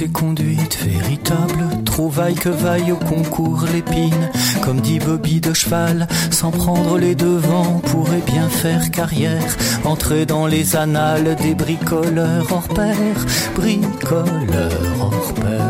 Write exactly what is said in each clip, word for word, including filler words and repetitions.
et conduite véritable, trouvaille que vaille au concours l'épine. Comme dit Bobby de Cheval, sans prendre les devants pourrait bien faire carrière, entrer dans les annales des bricoleurs hors pair, bricoleurs hors pair.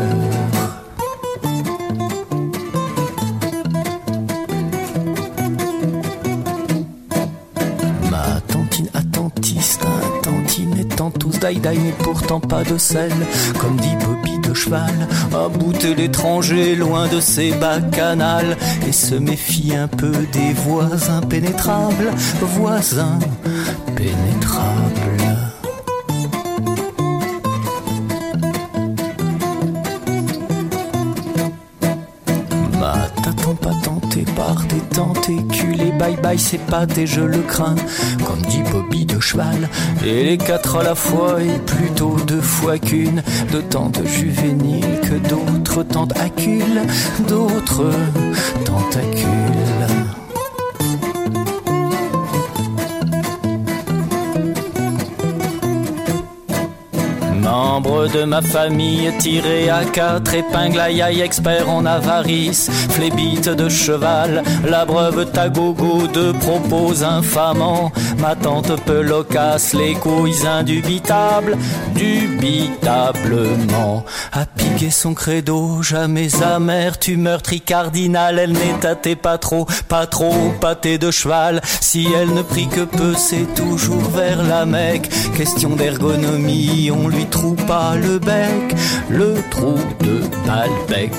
Tous daïdaï mais pourtant pas de sel. Comme dit Bobby de Cheval, à bouter l'étranger loin de ses bacchanales, et se méfie un peu des voisins pénétrables, voisins pénétrables. Ma t'attends pas tenté par des tentacules, bye bye c'est pas et je le crains. Comme dit Bobby de Cheval, et les quatre à la fois et plutôt deux fois qu'une, de tant de juvéniles que d'autres tentacules, d'autres tentacules. Membre de ma famille tiré à quatre épingles, aïe aïe expert en avarice, flébite de cheval, la breuve tagogo de propos infamants, ma tante peu loquace, les couilles indubitables, dubitablement, à piquer son credo, jamais amertumeurtrie cardinale, elle n'est tâtée pas trop, pas trop pâtée de cheval, si elle ne prie que peu, c'est toujours vers la Mecque, question d'ergonomie, on lui trouve pas le bec, le trou de Balbec.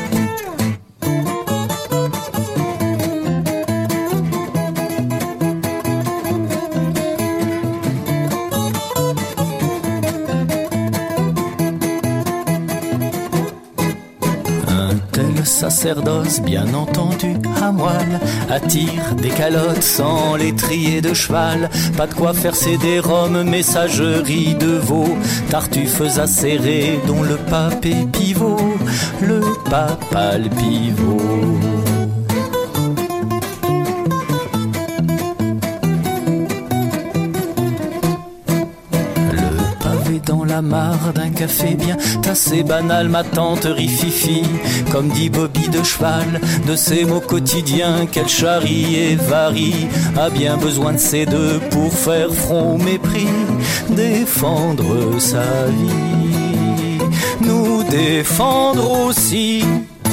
Sacerdoce bien entendu à moelle, attire des calottes sans les trier de cheval, pas de quoi faire céder Rome, messagerie de veau, tartuffes acérées dont le pape est pivot, le papal pivot. Dans la mare d'un café bien tassé banal, ma tante rififi, comme dit Bobby de Cheval, de ces mots quotidiens qu'elle charrie et varie, a bien besoin de ces deux pour faire front au mépris, défendre sa vie, nous défendre aussi.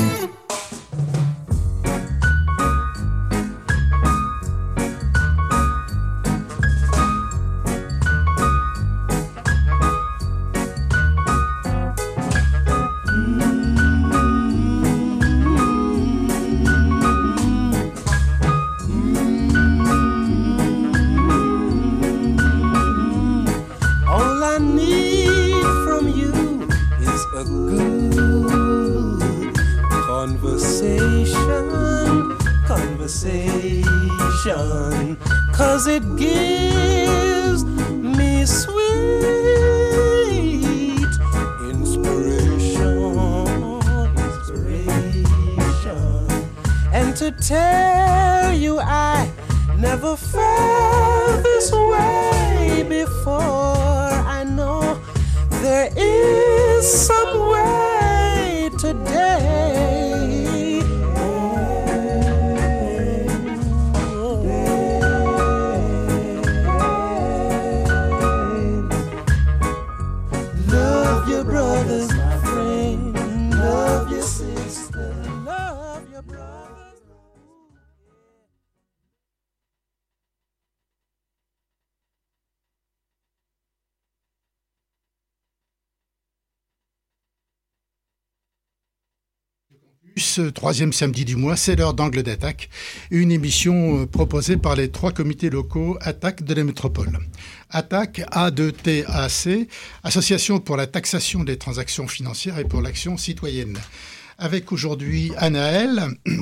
Ce troisième samedi du mois, c'est l'heure d'Angle d'Attaque, une émission proposée par les trois comités locaux Attaque de la métropole. Attaque, A deux T A C, Association pour la taxation des transactions financières et pour l'action citoyenne. Avec aujourd'hui Anaël,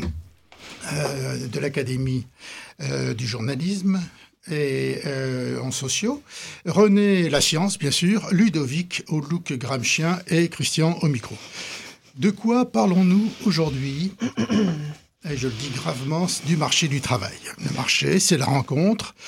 euh, de l'Académie euh, du journalisme et euh, en sociaux, René La Science, bien sûr, Ludovic au look gramscien et Christian au micro. De quoi parlons-nous aujourd'hui ? Et je le dis gravement, du marché du travail. Le marché, c'est la rencontre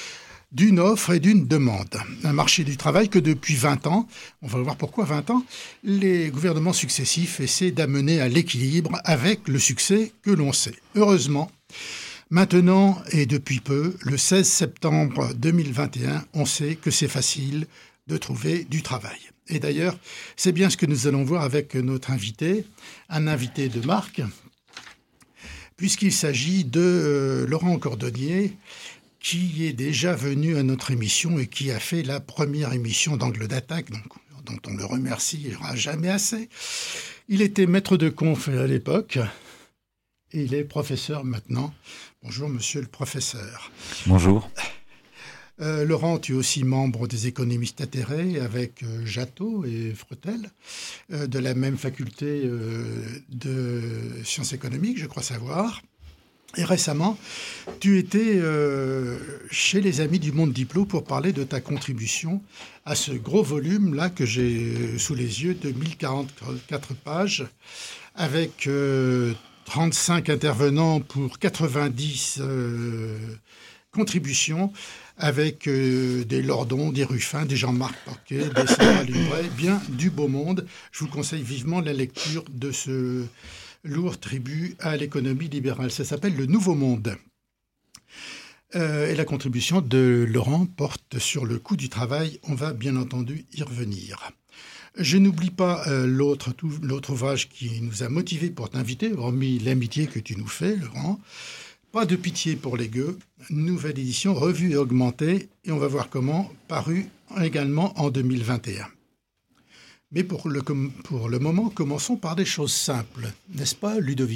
d'une offre et d'une demande. Un marché du travail que depuis vingt ans, on va voir pourquoi vingt ans, les gouvernements successifs essaient d'amener à l'équilibre avec le succès que l'on sait. Heureusement, maintenant et depuis peu, le seize septembre deux mille vingt et un, on sait que c'est facile de trouver du travail. Et d'ailleurs, c'est bien ce que nous allons voir avec notre invité, un invité de marque, puisqu'il s'agit de euh, Laurent Cordonnier, qui est déjà venu à notre émission et qui a fait la première émission d'Angle d'Attaque, donc, dont on le remerciera jamais assez. Il était maître de conf à l'époque et il est professeur maintenant. Bonjour, monsieur le professeur. Bonjour. Euh, Laurent, tu es aussi membre des économistes atterrés avec euh, Jattot et Fretel, euh, de la même faculté euh, de sciences économiques, je crois savoir. Et récemment, tu étais euh, chez les Amis du Monde Diplo pour parler de ta contribution à ce gros volume-là que j'ai sous les yeux de mille quarante-quatre pages, avec euh, trente-cinq intervenants pour quatre-vingt-dix euh, contributions, avec euh, des Lordon, des Ruffin, des Jean-Marc Porquet, des Sarah Lubret, bien du beau monde. Je vous conseille vivement la lecture de ce lourd tribut à l'économie libérale. Ça s'appelle Le Nouveau Monde. Euh, et la contribution de Laurent porte sur le coût du travail. On va bien entendu y revenir. Je n'oublie pas euh, l'autre, tout, l'autre ouvrage qui nous a motivés pour t'inviter, hormis l'amitié que tu nous fais, Laurent. Pas de pitié pour les gueux, nouvelle édition, revue et augmentée, et on va voir comment, paru également en deux mille vingt et un. Mais pour le, pour le moment, commençons par des choses simples, n'est-ce pas, Ludovic ?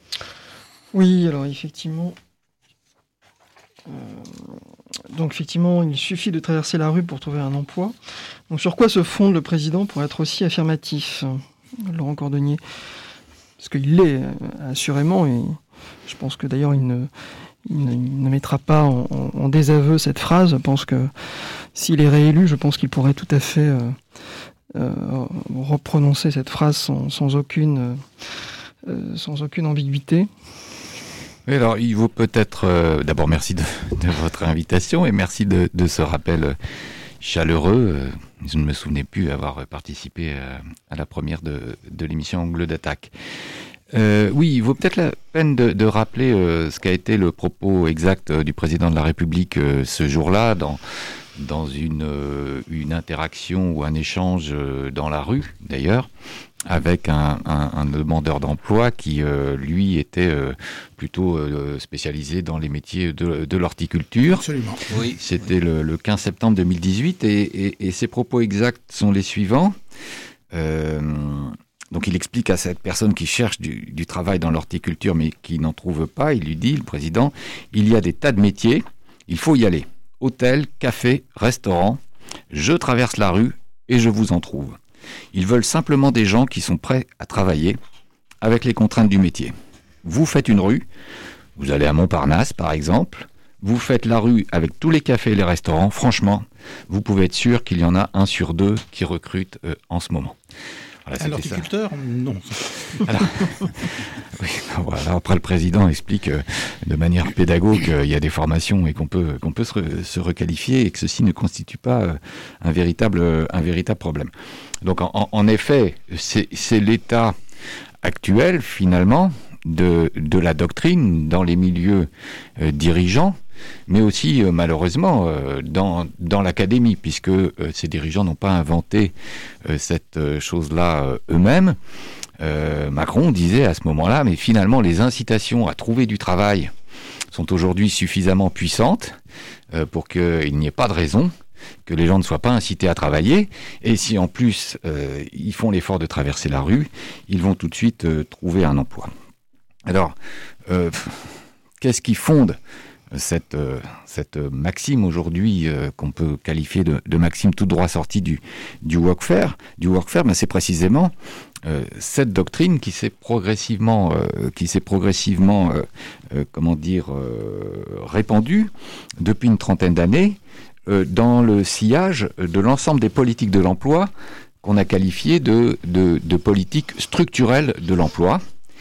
Oui, alors effectivement, euh, donc effectivement, il suffit de traverser la rue pour trouver un emploi. Donc sur quoi se fonde le président pour être aussi affirmatif, Laurent Cordonnier ? Parce qu'il l'est, assurément, et je pense que d'ailleurs il ne, il ne, il ne mettra pas en, en désaveu cette phrase. Je pense que s'il est réélu, je pense qu'il pourrait tout à fait euh, euh, reprononcer cette phrase sans, sans, aucune, euh, sans aucune ambiguïté. Oui, alors il vaut peut-être... Euh, d'abord, merci de, de votre invitation et merci de, de ce rappel chaleureux. Je ne me souvenais plus avoir participé à, à la première de, de l'émission Angle d'Attaque. Euh, oui, il vaut peut-être la peine de, de rappeler euh, ce qu'a été le propos exact euh, du président de la République euh, ce jour-là, dans, dans une, euh, une interaction ou un échange euh, dans la rue, d'ailleurs, avec un, un, un demandeur d'emploi qui, euh, lui, était euh, plutôt euh, spécialisé dans les métiers de, de l'horticulture. Absolument. Oui. C'était le, le quinze septembre deux mille dix-huit, et, et, et ses propos exacts sont les suivants. Euh, Donc il explique à cette personne qui cherche du, du travail dans l'horticulture mais qui n'en trouve pas, il lui dit, le président, il y a des tas de métiers, il faut y aller. Hôtel, café, restaurant, je traverse la rue et je vous en trouve. Ils veulent simplement des gens qui sont prêts à travailler avec les contraintes du métier. Vous faites une rue, vous allez à Montparnasse par exemple, vous faites la rue avec tous les cafés et les restaurants, franchement, vous pouvez être sûr qu'il y en a un sur deux qui recrutent euh, en ce moment. Voilà, à l'horticulteur, non. Alors, oui, voilà, après, le président explique euh, de manière pédagogue qu'il y a des formations et qu'on peut, qu'on peut se, re, se requalifier et que ceci ne constitue pas euh, un, véritable, un véritable problème. Donc, en, en effet, c'est, c'est l'état actuel, finalement, de, de la doctrine dans les milieux euh, dirigeants, mais aussi, euh, malheureusement, euh, dans, dans l'académie, puisque euh, ces dirigeants n'ont pas inventé euh, cette euh, chose-là euh, eux-mêmes. Euh, Macron disait à ce moment-là, mais finalement, les incitations à trouver du travail sont aujourd'hui suffisamment puissantes euh, pour qu'il n'y ait pas de raison que les gens ne soient pas incités à travailler, et si en plus euh, ils font l'effort de traverser la rue, ils vont tout de suite euh, trouver un emploi. Alors, euh, qu'est-ce qui fonde cette, euh, cette maxime aujourd'hui euh, qu'on peut qualifier de, de maxime tout droit sortie du, du workfare, du workfare, ben c'est précisément euh, cette doctrine qui s'est progressivement, euh, qui s'est progressivement, euh, euh, comment dire, euh, répandue depuis une trentaine d'années euh, dans le sillage de l'ensemble des politiques de l'emploi qu'on a qualifiées de, de, de politiques structurelles de l'emploi.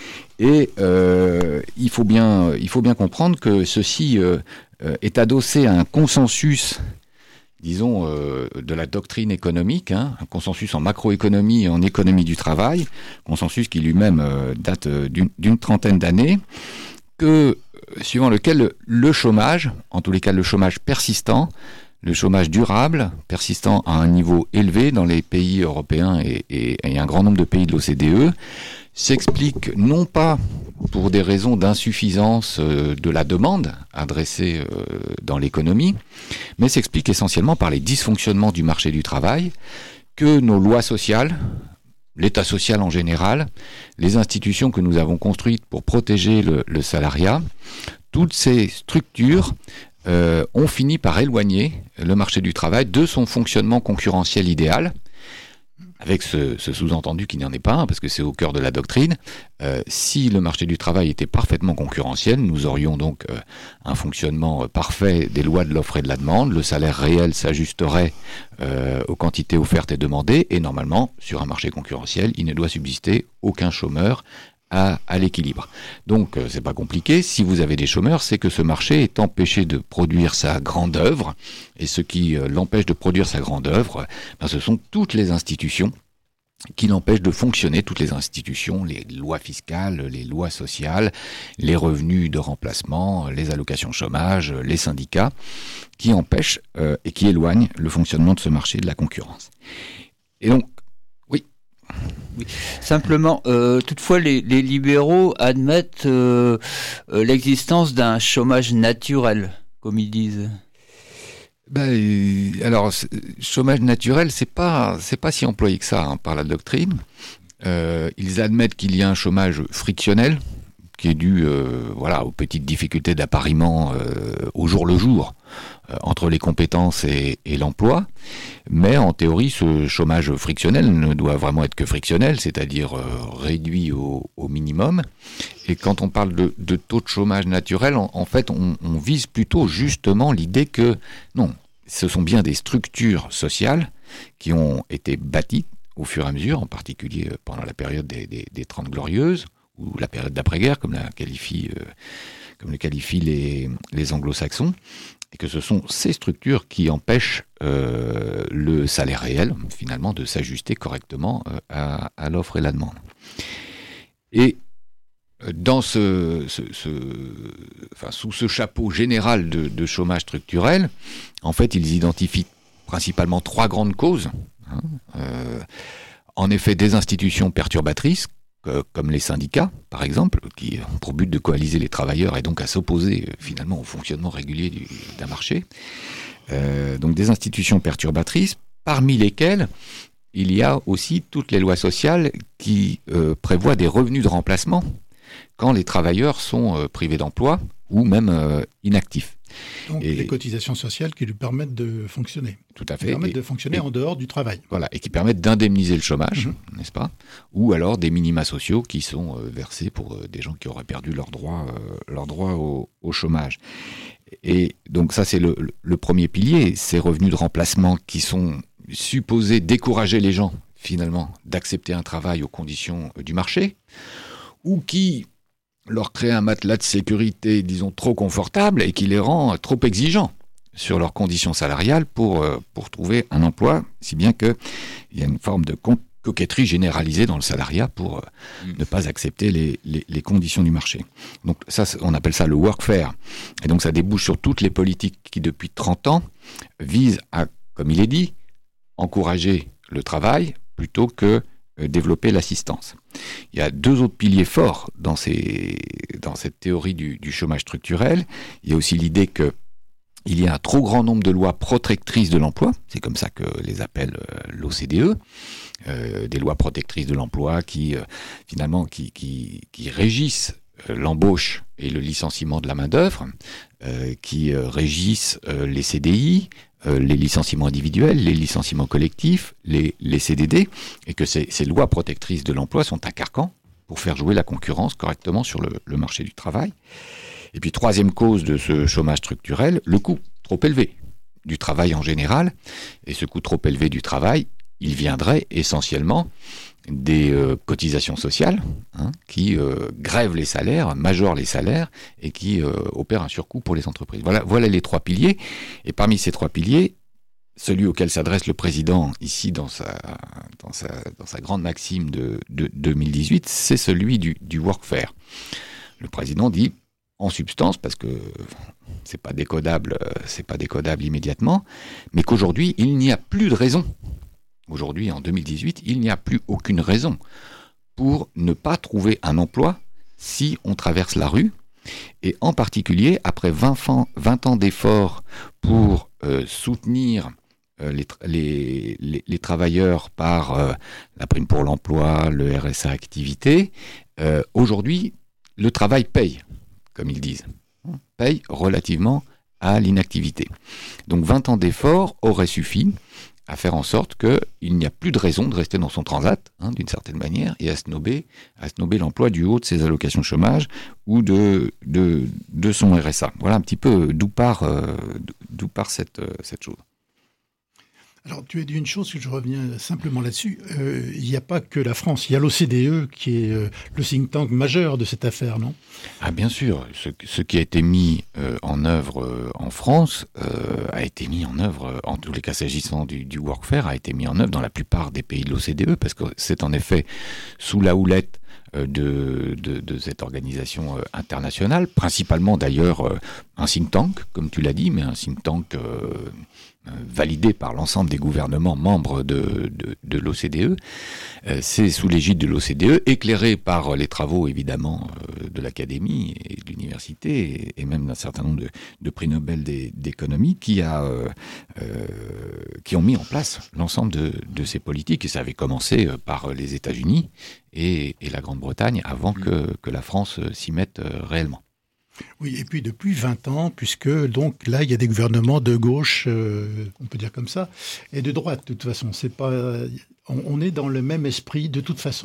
Et euh, il faut bien, il faut bien comprendre que ceci euh, est adossé à un consensus, disons, euh, de la doctrine économique, hein, un consensus en macroéconomie et en économie du travail, consensus qui lui-même euh, date d'une, d'une trentaine d'années, que, suivant lequel le chômage, en tous les cas le chômage persistant, le chômage durable, persistant à un niveau élevé dans les pays européens et, et, et un grand nombre de pays de l'O C D E, s'explique non pas pour des raisons d'insuffisance euh, de la demande adressée euh, dans l'économie, mais s'explique essentiellement par les dysfonctionnements du marché du travail, que nos lois sociales, l'État social en général, les institutions que nous avons construites pour protéger le, le salariat, toutes ces structures euh, ont fini par éloigner le marché du travail de son fonctionnement concurrentiel idéal, avec ce, ce sous-entendu qui n'en est pas un, parce que c'est au cœur de la doctrine. Euh, si le marché du travail était parfaitement concurrentiel, nous aurions donc euh, un fonctionnement parfait des lois de l'offre et de la demande, le salaire réel s'ajusterait euh, aux quantités offertes et demandées, et normalement, sur un marché concurrentiel, il ne doit subsister aucun chômeur à, à l'équilibre. Donc, euh, c'est pas compliqué. Si vous avez des chômeurs, c'est que ce marché est empêché de produire sa grande œuvre, et ce qui euh, l'empêche de produire sa grande œuvre, ben, ce sont toutes les institutions qui l'empêchent de fonctionner, toutes les institutions, les lois fiscales, les lois sociales, les revenus de remplacement, les allocations chômage, les syndicats, qui empêchent euh, et qui éloignent le fonctionnement de ce marché de la concurrence. Et donc, Oui. Simplement, euh, toutefois, les, les libéraux admettent euh, euh, l'existence d'un chômage naturel, comme ils disent. Ben, alors, chômage naturel, c'est pas, c'est pas si employé que ça hein, par la doctrine. Euh, ils admettent qu'il y a un chômage frictionnel, qui est dû euh, voilà, aux petites difficultés d'appariement euh, au jour le jour euh, entre les compétences et, et l'emploi. Mais en théorie, ce chômage frictionnel ne doit vraiment être que frictionnel, c'est-à-dire euh, réduit au, au minimum. Et quand on parle de, de taux de chômage naturel, en, en fait, on, on vise plutôt justement l'idée que non, ce sont bien des structures sociales qui ont été bâties au fur et à mesure, en particulier pendant la période des, des, des Trente Glorieuses, ou la période d'après-guerre, comme, la qualifie, euh, comme le qualifient les, les anglo-saxons, et que ce sont ces structures qui empêchent euh, le salaire réel, finalement, de s'ajuster correctement euh, à, à l'offre et la demande. Et dans ce, ce, ce, enfin, sous ce chapeau général de, de chômage structurel, en fait, ils identifient principalement trois grandes causes. Hein, euh, en effet, des institutions perturbatrices, comme les syndicats, par exemple, qui ont pour but de coaliser les travailleurs et donc à s'opposer finalement au fonctionnement régulier du, d'un marché. Euh, donc des institutions perturbatrices, parmi lesquelles il y a aussi toutes les lois sociales qui euh, prévoient des revenus de remplacement quand les travailleurs sont euh, privés d'emploi ou même euh, inactifs. Donc et les cotisations sociales qui lui permettent de fonctionner. Tout à fait. Qui permettent et, de fonctionner et, en dehors du travail. Voilà, et qui permettent d'indemniser le chômage, mmh. n'est-ce pas ? Ou alors des minima sociaux qui sont euh, versés pour euh, des gens qui auraient perdu leur droit, euh, leur droit au, au chômage. Et donc ça, c'est le, le premier pilier, ces revenus de remplacement qui sont supposés décourager les gens, finalement, d'accepter un travail aux conditions du marché, ou qui leur crée un matelas de sécurité, disons, trop confortable et qui les rend trop exigeants sur leurs conditions salariales pour, euh, pour trouver un emploi, si bien qu'il y a une forme de co- coquetterie généralisée dans le salariat pour euh, mmh. ne pas accepter les, les, les conditions du marché. Donc ça, on appelle ça le workfare. Et donc ça débouche sur toutes les politiques qui, depuis trente ans, visent à, comme il est dit, encourager le travail plutôt que développer l'assistance. Il y a deux autres piliers forts dans, ces, dans cette théorie du, du chômage structurel. Il y a aussi l'idée qu'il y a un trop grand nombre de lois protectrices de l'emploi, c'est comme ça que les appelle euh, l'O C D E, euh, des lois protectrices de l'emploi qui, euh, finalement, qui, qui, qui régissent euh, l'embauche et le licenciement de la main-d'œuvre, euh, qui euh, régissent euh, les C D I, Euh, les licenciements individuels, les licenciements collectifs, les, les C D D, et que ces, ces lois protectrices de l'emploi sont un carcan pour faire jouer la concurrence correctement sur le, le marché du travail. Et puis, troisième cause de ce chômage structurel, le coût trop élevé du travail en général. Et ce coût trop élevé du travail, il viendrait essentiellement des euh, cotisations sociales hein, qui euh, grèvent les salaires, majorent les salaires et qui euh, opèrent un surcoût pour les entreprises. Voilà, voilà les trois piliers. Et parmi ces trois piliers, celui auquel s'adresse le président ici dans sa, dans sa, dans sa grande maxime de, de deux mille dix-huit, c'est celui du, du workfare. Le président dit, en substance, parce que c'est pas décodable, c'est pas décodable immédiatement, mais qu'aujourd'hui, il n'y a plus de raison. Aujourd'hui, en deux mille dix-huit, il n'y a plus aucune raison pour ne pas trouver un emploi si on traverse la rue. Et en particulier, après vingt ans d'efforts pour euh, soutenir euh, les, les, les, les travailleurs par euh, la prime pour l'emploi, le R S A activité, euh, aujourd'hui, le travail paye, comme ils disent, paye relativement à l'inactivité. Donc vingt ans d'efforts auraient suffi à faire en sorte qu'il n'y a plus de raison de rester dans son transat, hein, d'une certaine manière, et à snober, à snober l'emploi du haut de ses allocations chômage ou de, de, de son R S A. Voilà un petit peu d'où part, euh, d'où part cette, euh, cette chose. Alors, tu as dit une chose, que je reviens simplement là-dessus. Euh, il n'y a pas que la France, il y a l'O C D E qui est euh, le think tank majeur de cette affaire, non ? Ah, bien sûr. Ce, ce qui a été mis euh, en œuvre euh, en France euh, a été mis en œuvre, euh, en tous les cas s'agissant du, du workfare, a été mis en œuvre dans la plupart des pays de l'O C D E, parce que c'est en effet sous la houlette euh, de, de, de cette organisation euh, internationale, principalement d'ailleurs euh, un think tank, comme tu l'as dit, mais un think tank euh, validé par l'ensemble des gouvernements membres de, de, de l'O C D E. Euh, c'est sous l'égide de l'O C D E, éclairé par les travaux évidemment euh, de l'Académie et de l'université, et, et même d'un certain nombre de, de prix Nobel d'économie qui, a, euh, euh, qui ont mis en place l'ensemble de, de ces politiques. Et ça avait commencé par les États-Unis et, et la Grande-Bretagne avant que, que la France s'y mette réellement. Oui, et puis depuis vingt ans, puisque donc là, il y a des gouvernements de gauche, euh, on peut dire comme ça, et de droite, de toute façon. C'est pas, on, on est dans le même esprit de toute façon.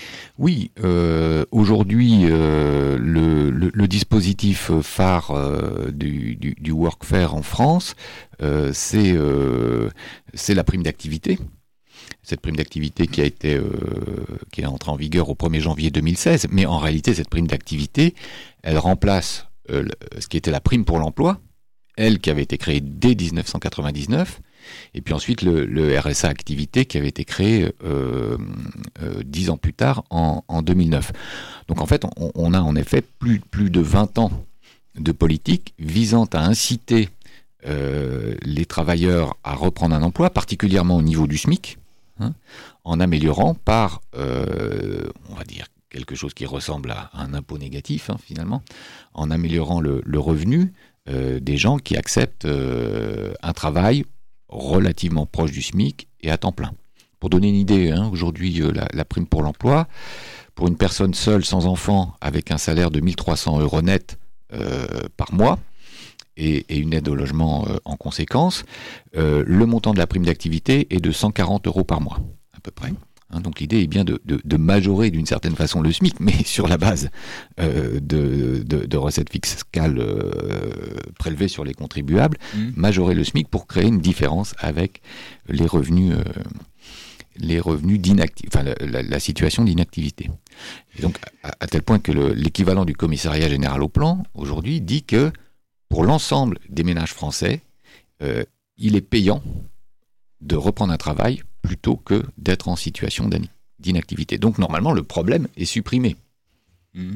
Oui, euh, aujourd'hui, euh, le, le, le dispositif phare euh, du, du, du workfare en France, euh, c'est euh, c'est la prime d'activité. Cette prime d'activité qui a été euh, qui est entrée en vigueur au premier janvier deux mille seize, mais en réalité cette prime d'activité, elle remplace euh, ce qui était la prime pour l'emploi, elle qui avait été créée dès dix-neuf cent quatre-vingt-dix-neuf, et puis ensuite le, le R S A activité qui avait été créé euh, euh, dix ans plus tard en, en deux mille neuf. Donc en fait on, on a en effet plus, plus de vingt ans de politique visant à inciter euh, les travailleurs à reprendre un emploi, particulièrement au niveau du SMIC, Hein, en améliorant par, euh, on va dire, quelque chose qui ressemble à un impôt négatif, hein, finalement, en améliorant le, le revenu euh, des gens qui acceptent euh, un travail relativement proche du SMIC et à temps plein. Pour donner une idée, hein, aujourd'hui, euh, la, la prime pour l'emploi, pour une personne seule, sans enfant, avec un salaire de mille trois cents euros net euh, par mois, Et, et une aide au logement euh, en conséquence, euh, le montant de la prime d'activité est de cent quarante euros par mois, à peu près. Hein, donc l'idée est bien de, de, de majorer d'une certaine façon le SMIC, mais sur la base euh, de, de, de recettes fiscales euh, prélevées sur les contribuables, mmh. majorer le SMIC pour créer une différence avec les revenus, euh, les revenus d'inactivité, enfin la, la, la situation d'inactivité. Et donc à, à tel point que le, l'équivalent du commissariat général au plan aujourd'hui dit que pour l'ensemble des ménages français, euh, il est payant de reprendre un travail plutôt que d'être en situation d'inactivité. Donc normalement, le problème est supprimé. Mmh.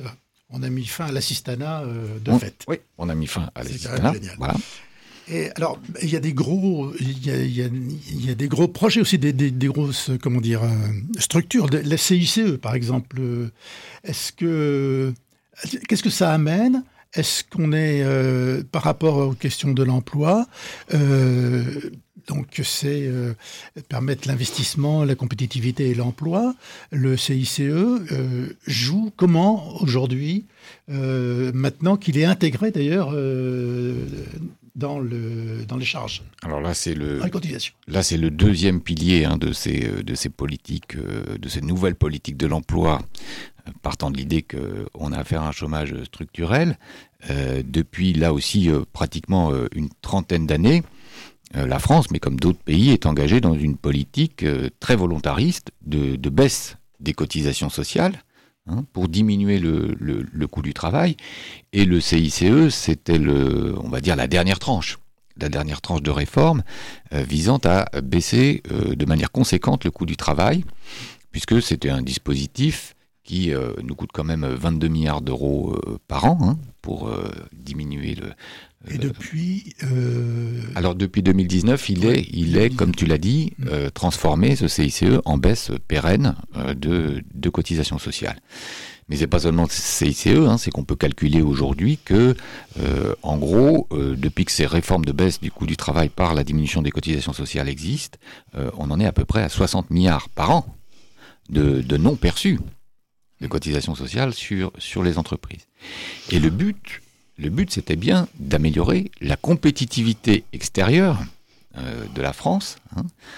On a mis fin à l'assistanat euh, de on, fait. Oui, on a mis fin à l'assistanat. Voilà. Et alors, il y a des gros, il y a, il y a, il y a des gros projets aussi, des, des, des grosses, comment dire, euh, structures. De, la C I C E, par exemple. Est-ce que, qu'est-ce que ça amène ? Est-ce qu'on est, euh, par rapport aux questions de l'emploi, euh, donc c'est euh, permettre l'investissement, la compétitivité et l'emploi, le C I C E euh, joue comment aujourd'hui, euh, maintenant qu'il est intégré d'ailleurs euh, dans, le, dans les charges. Alors là, c'est le, dans les cotisations. Là, c'est le deuxième pilier hein, de, ces, de ces politiques, de ces nouvelles politiques de l'emploi, partant de l'idée qu'on a affaire à un chômage structurel, euh, depuis là aussi euh, pratiquement euh, une trentaine d'années, euh, la France, mais comme d'autres pays, est engagée dans une politique euh, très volontariste de, de baisse des cotisations sociales, hein, pour diminuer le, le, le coût du travail. Et le C I C E, c'était le, on va dire la dernière tranche, la dernière tranche de réforme euh, visant à baisser euh, de manière conséquente le coût du travail, puisque c'était un dispositif qui euh, nous coûte quand même vingt-deux milliards d'euros euh, par an, hein, pour euh, diminuer le... Et depuis... Euh... Alors depuis deux mille dix-neuf, il ouais, est, il est, comme tu l'as dit, euh, transformé, ce C I C E, en baisse pérenne euh, de, de cotisations sociales. Mais c'est pas seulement C I C E, hein, c'est qu'on peut calculer aujourd'hui que, euh, en gros, euh, depuis que ces réformes de baisse du coût du travail par la diminution des cotisations sociales existent, euh, on en est à peu près à soixante milliards par an de, de non perçus de cotisations sociales sur, sur les entreprises. Et le but... Le but, c'était bien d'améliorer la compétitivité extérieure euh, de la France, hein,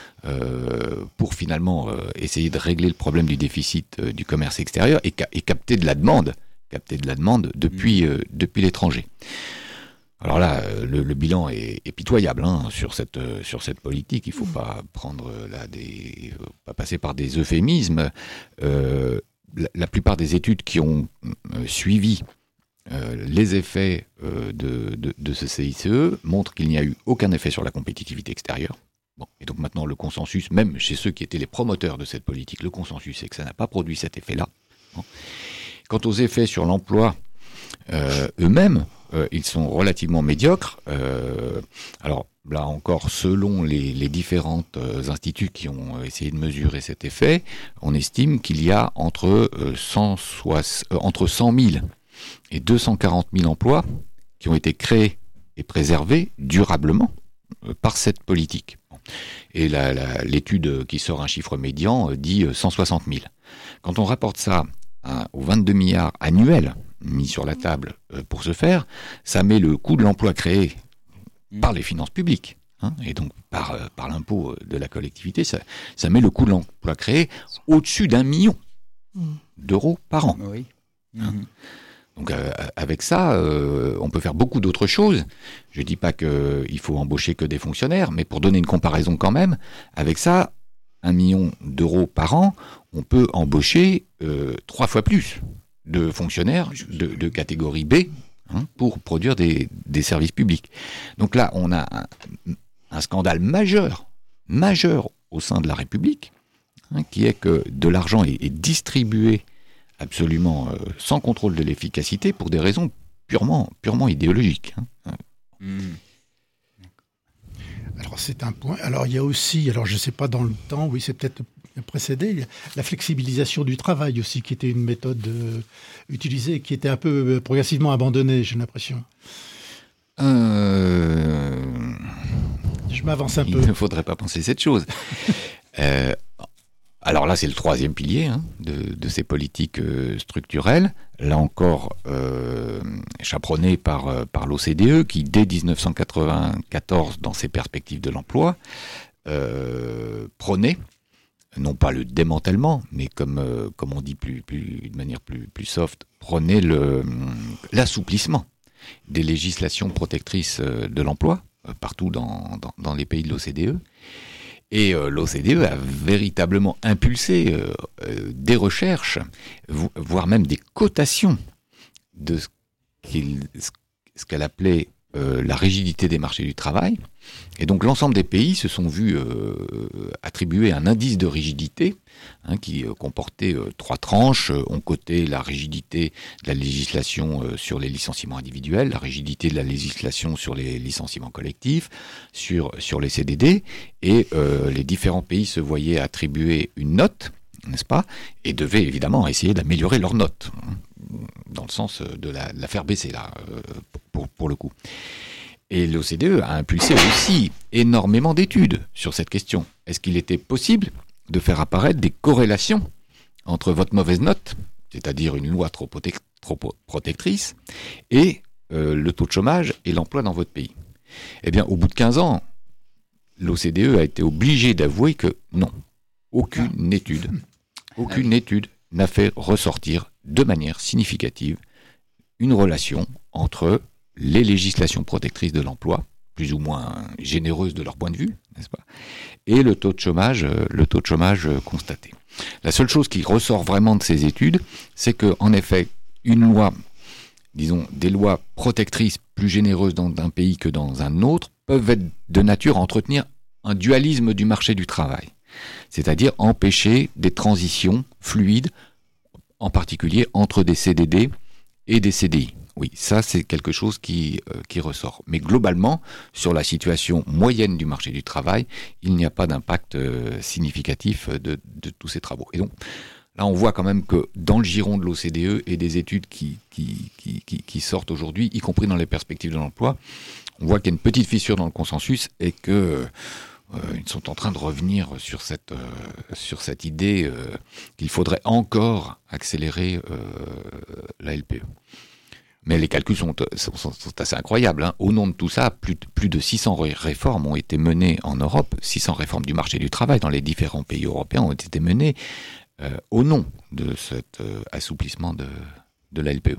euh, pour finalement euh, essayer de régler le problème du déficit euh, du commerce extérieur et, ca- et capter de la demande, capter de la demande depuis, euh, depuis l'étranger. Alors là, le, le bilan est, est pitoyable, hein, sur cette euh, sur cette politique. Il ne faut pas prendre là des, euh, pas passer par des euphémismes. Euh, la, la plupart des études qui ont euh, suivi Euh, les effets euh, de, de, de ce C I C E montrent qu'il n'y a eu aucun effet sur la compétitivité extérieure. Bon, et donc maintenant, le consensus, même chez ceux qui étaient les promoteurs de cette politique, le consensus, c'est que ça n'a pas produit cet effet-là. Bon. Quant aux effets sur l'emploi euh, eux-mêmes, euh, ils sont relativement médiocres. Euh, alors là encore, selon les, les différents euh, instituts qui ont essayé de mesurer cet effet, on estime qu'il y a entre, euh, cent soixante, euh, entre cent mille et deux cent quarante mille emplois qui ont été créés et préservés durablement euh, par cette politique. Et la, la, l'étude qui sort un chiffre médian euh, dit cent soixante mille. Quand on rapporte ça à, aux vingt-deux milliards annuels mis sur la table euh, pour ce faire, ça met le coût de l'emploi créé par les finances publiques, hein, et donc par, euh, par l'impôt de la collectivité, ça, ça met le coût de l'emploi créé au-dessus d'un million d'euros par an. Oui. Hein. Mm-hmm. Donc euh, avec ça, euh, on peut faire beaucoup d'autres choses. Je ne dis pas qu'il faut embaucher que des fonctionnaires, mais pour donner une comparaison quand même, avec ça, un million d'euros par an, on peut embaucher euh, trois fois plus de fonctionnaires de, de catégorie B, hein, pour produire des, des services publics. Donc là, on a un, un scandale majeur, majeur au sein de la République, hein, qui est que de l'argent est, est distribué absolument euh, sans contrôle de l'efficacité pour des raisons purement, purement idéologiques. Hein. Mmh. Alors c'est un point. Alors il y a aussi, alors je ne sais pas dans le temps, oui c'est peut-être précédé, la flexibilisation du travail aussi, qui était une méthode euh, utilisée, qui était un peu progressivement abandonnée, j'ai l'impression. Euh... Je m'avance un Il peu. Il ne faudrait pas penser cette chose. euh, Alors là, c'est le troisième pilier, hein, de, de ces politiques euh, structurelles. Là encore, euh, chaperonné par, euh, par l'O C D E, qui, dès dix-neuf cent quatre-vingt-quatorze, dans ses perspectives de l'emploi, euh, prônait, non pas le démantèlement, mais comme, euh, comme on dit plus, plus, de manière plus, plus soft, prônait le, l'assouplissement des législations protectrices de l'emploi, euh, partout dans, dans, dans les pays de l'O C D E. Et euh, l'O C D E a véritablement impulsé euh, euh, des recherches, vo- voire même des cotations de ce, qu'il, ce qu'elle appelait euh, la rigidité des marchés du travail. Et donc l'ensemble des pays se sont vus euh, attribuer un indice de rigidité, hein, qui euh, comportait euh, trois tranches. On cotait la rigidité de la législation euh, sur les licenciements individuels, la rigidité de la législation sur les licenciements collectifs, sur, sur les C D D, et euh, les différents pays se voyaient attribuer une note, n'est-ce pas, et devaient évidemment essayer d'améliorer leur note, hein, dans le sens de la, de la faire baisser, là, euh, pour, pour le coup. Et l'O C D E a impulsé aussi énormément d'études sur cette question. Est-ce qu'il était possible de faire apparaître des corrélations entre votre mauvaise note, c'est-à-dire une loi trop, protect- trop protectrice, et euh, le taux de chômage et l'emploi dans votre pays? Eh bien, au bout de quinze ans, l'O C D E a été obligé d'avouer que non, aucune étude, aucune étude n'a fait ressortir de manière significative une relation entre les législations protectrices de l'emploi plus ou moins généreuses de leur point de vue, n'est-ce pas ? Et le taux de chômage, le taux de chômage constaté. La seule chose qui ressort vraiment de ces études, c'est que, en effet, une loi, disons, des lois protectrices plus généreuses dans un pays que dans un autre, peuvent être de nature à entretenir un dualisme du marché du travail. C'est-à-dire empêcher des transitions fluides, en particulier entre des C D D et des C D I. Oui, ça c'est quelque chose qui, euh, qui ressort. Mais globalement, sur la situation moyenne du marché du travail, il n'y a pas d'impact euh, significatif de, de tous ces travaux. Et donc, là on voit quand même que dans le giron de l'O C D E et des études qui, qui, qui, qui, qui sortent aujourd'hui, y compris dans les perspectives de l'emploi, on voit qu'il y a une petite fissure dans le consensus et que euh, ils sont en train de revenir sur cette, euh, sur cette idée euh, qu'il faudrait encore accélérer euh, la L P E. Mais les calculs sont, sont, sont assez incroyables. Hein. Au nom de tout ça, plus, plus de six cents réformes ont été menées en Europe. six cents réformes du marché du travail dans les différents pays européens ont été menées euh, au nom de cet euh, assouplissement de, de la L P E.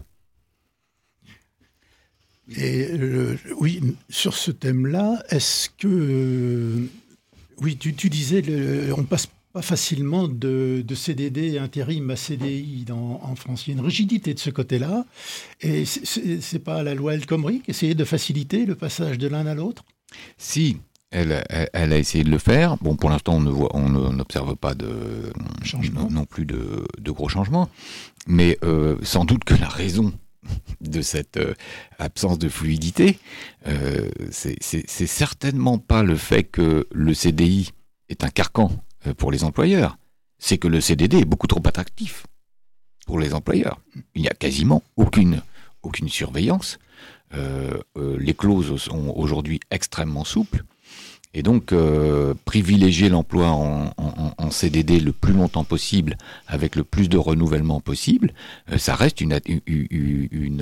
Et le, oui, sur ce thème-là, est-ce que... Euh, oui, tu, tu disais, le, on passe pas facilement de, de C D D intérim à C D I dans, en France. Il y a une rigidité de ce côté-là. Et c'est, c'est pas la loi El Khomri qui essayait de faciliter le passage de l'un à l'autre ? Si, elle, elle, elle a essayé de le faire. Bon, pour l'instant, on ne voit, on n'observe pas de changement, non, non plus de, de gros changements. Mais euh, sans doute que la raison de cette euh, absence de fluidité, euh, c'est, c'est, c'est certainement pas le fait que le C D I est un carcan pour les employeurs, c'est que le C D D est beaucoup trop attractif pour les employeurs. Il n'y a quasiment aucune, aucune surveillance. Euh, euh, les clauses sont aujourd'hui extrêmement souples. Et donc, euh, privilégier l'emploi en, en, en C D D le plus longtemps possible, avec le plus de renouvellement possible, euh, ça reste une, une, une, une,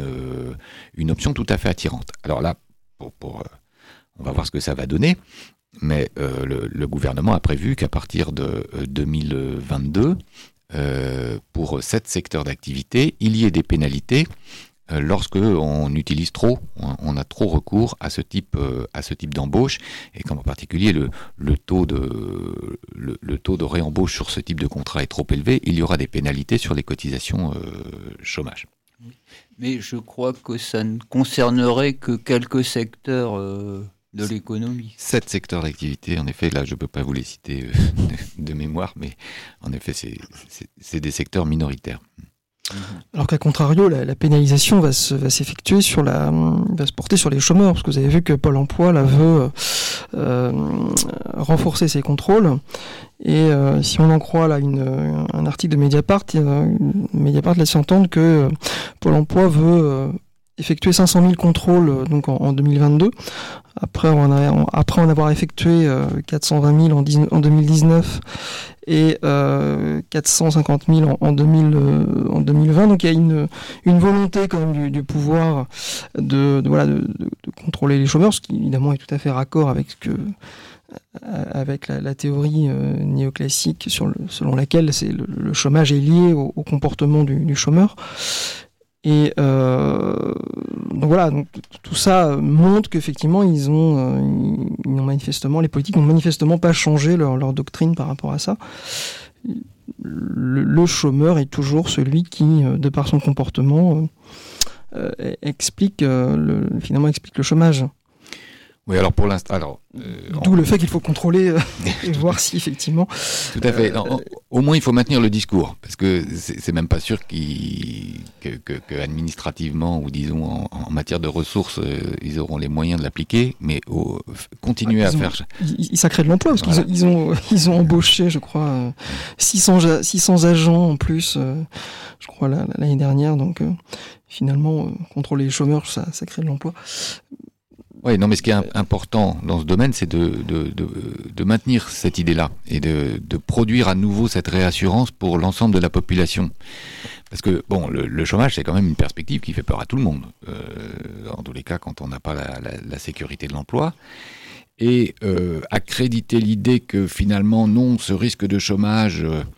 une option tout à fait attirante. Alors là, pour, pour, euh, on va voir ce que ça va donner. Mais euh, le, le gouvernement a prévu qu'à partir de euh, deux mille vingt-deux, euh, pour sept secteurs d'activité, il y ait des pénalités euh, lorsque on utilise trop, on, on a trop recours à ce type, euh, à ce type d'embauche, et qu'en particulier le, le taux de le, le taux de réembauche sur ce type de contrat est trop élevé, il y aura des pénalités sur les cotisations euh, chômage. Mais je crois que ça ne concernerait que quelques secteurs. Euh... de l'économie. Sept secteurs d'activité, en effet, là je ne peux pas vous les citer euh, de, de mémoire, mais en effet c'est, c'est, c'est des secteurs minoritaires. Alors qu'à contrario, la, la pénalisation va, se, va s'effectuer sur la, va se porter sur les chômeurs, parce que vous avez vu que Pôle Emploi là, veut euh, renforcer ses contrôles. Et euh, si on en croit là une, un article de Mediapart, euh, Mediapart laisse entendre que euh, Pôle Emploi veut euh, effectuer cinq cent mille contrôles euh, donc en, en deux mille vingt-deux. Après en, a, après en avoir effectué euh, quatre cent vingt mille en, en deux mille dix-neuf et euh, quatre cent cinquante mille en, en, deux mille, euh, en deux mille vingt. Donc il y a une, une volonté quand même du, du pouvoir de, de, voilà, de, de, de contrôler les chômeurs, ce qui évidemment est tout à fait raccord avec ce que avec la, la théorie euh, néoclassique sur le, selon laquelle c'est le, le chômage est lié au, au comportement du, du chômeur. Et euh, donc voilà, donc tout ça montre qu'effectivement ils ont, euh, ils ont manifestement, les politiques n'ont manifestement pas changé leur, leur doctrine par rapport à ça. Le, le chômeur est toujours celui qui, de par son comportement, euh, explique euh, le, finalement explique le chômage. Oui, alors pour l'instant, alors euh, d'où on... le fait qu'il faut contrôler euh, et voir si effectivement. Tout à fait. Euh, non, au moins, il faut maintenir le discours, parce que c'est, c'est même pas sûr qu'il, que, que, que administrativement ou disons en, en matière de ressources, euh, ils auront les moyens de l'appliquer, mais au, continuer ah, à ont, faire. Ils, ça crée de l'emploi parce voilà. qu'ils ils ont ils ont embauché, je crois, euh, six cents, six cents agents en plus, euh, je crois là, l'année dernière. Donc euh, finalement, euh, contrôler les chômeurs, ça, ça crée de l'emploi. Oui, non, mais ce qui est important dans ce domaine, c'est de, de, de, de maintenir cette idée-là et de, de produire à nouveau cette réassurance pour l'ensemble de la population. Parce que, bon, le, le chômage, c'est quand même une perspective qui fait peur à tout le monde. Euh, en tous les cas, quand on n'a pas la, la, la sécurité de l'emploi. Et euh, accréditer l'idée que finalement, non, ce risque de chômage... Euh,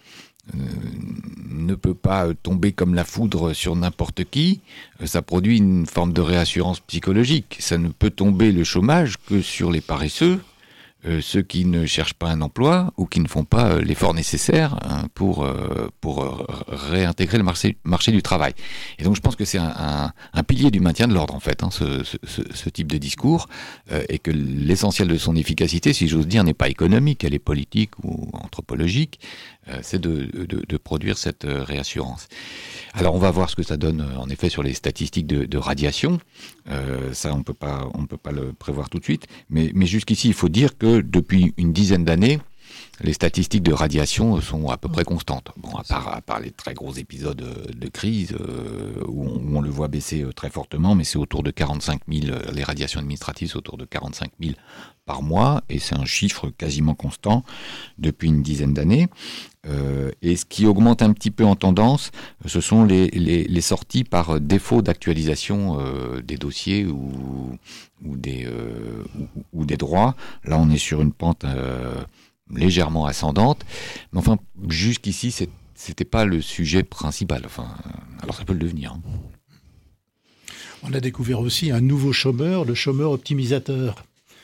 euh, ne peut pas tomber comme la foudre sur n'importe qui. Ça produit une forme de réassurance psychologique. Ça ne peut tomber le chômage que sur les paresseux, euh, ceux qui ne cherchent pas un emploi ou qui ne font pas euh, l'effort nécessaire hein, pour, euh, pour euh, réintégrer le marché, marché du travail. Et donc je pense que c'est un, un, un pilier du maintien de l'ordre, en fait, hein, ce, ce, ce type de discours, euh, et que l'essentiel de son efficacité, si j'ose dire, n'est pas économique, elle est politique ou anthropologique, euh, c'est de, de, de produire cette euh, réassurance. Alors on va voir ce que ça donne, en effet, sur les statistiques de, de radiation. Euh, ça, on peut pas, on peut pas le prévoir tout de suite, mais, mais jusqu'ici, il faut dire que depuis une dizaine d'années, les statistiques de radiation sont à peu près constantes. Bon, à part, à part les très gros épisodes de crise euh, où, on, où on le voit baisser très fortement, mais c'est autour de quarante-cinq mille, les radiations administratives, c'est autour de quarante-cinq mille par mois, et c'est un chiffre quasiment constant depuis une dizaine d'années. Euh, et ce qui augmente un petit peu en tendance, ce sont les, les, les sorties par défaut d'actualisation euh, des dossiers ou, ou, des, euh, ou, ou des droits. Là, on est sur une pente euh, légèrement ascendante, mais enfin, jusqu'ici, c'est, c'était pas le sujet principal. Enfin, alors ça peut le devenir. Hein. On a découvert aussi un nouveau chômeur, le chômeur optimisateur.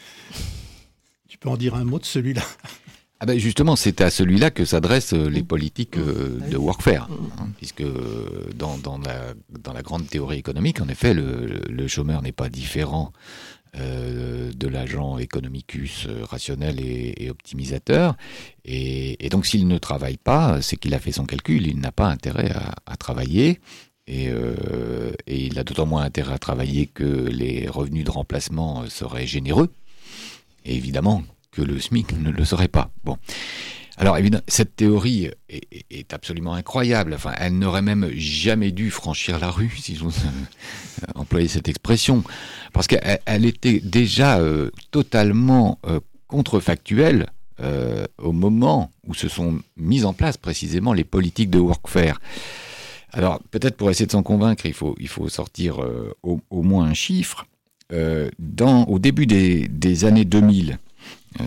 Tu peux en dire un mot de celui-là ? Ah ben justement, c'est à celui-là que s'adressent les politiques de workfare, hein, puisque dans, dans, la, dans la grande théorie économique, en effet, le, le chômeur n'est pas différent euh, de l'agent economicus rationnel et, et optimisateur, et, et donc s'il ne travaille pas, c'est qu'il a fait son calcul, il n'a pas intérêt à, à travailler. Et, euh, et il a d'autant moins intérêt à travailler que les revenus de remplacement seraient généreux. Et évidemment que le SMIC ne le serait pas. Bon. Alors évidemment, cette théorie est, est, est absolument incroyable. Enfin, elle n'aurait même jamais dû franchir la rue, si j'ose euh, employer cette expression, parce qu'elle elle était déjà euh, totalement euh, contrefactuelle euh, au moment où se sont mises en place précisément les politiques de workfare. Alors, peut-être pour essayer de s'en convaincre, il faut, il faut sortir euh, au, au moins un chiffre. Euh, dans, au début des, des années deux mille, euh,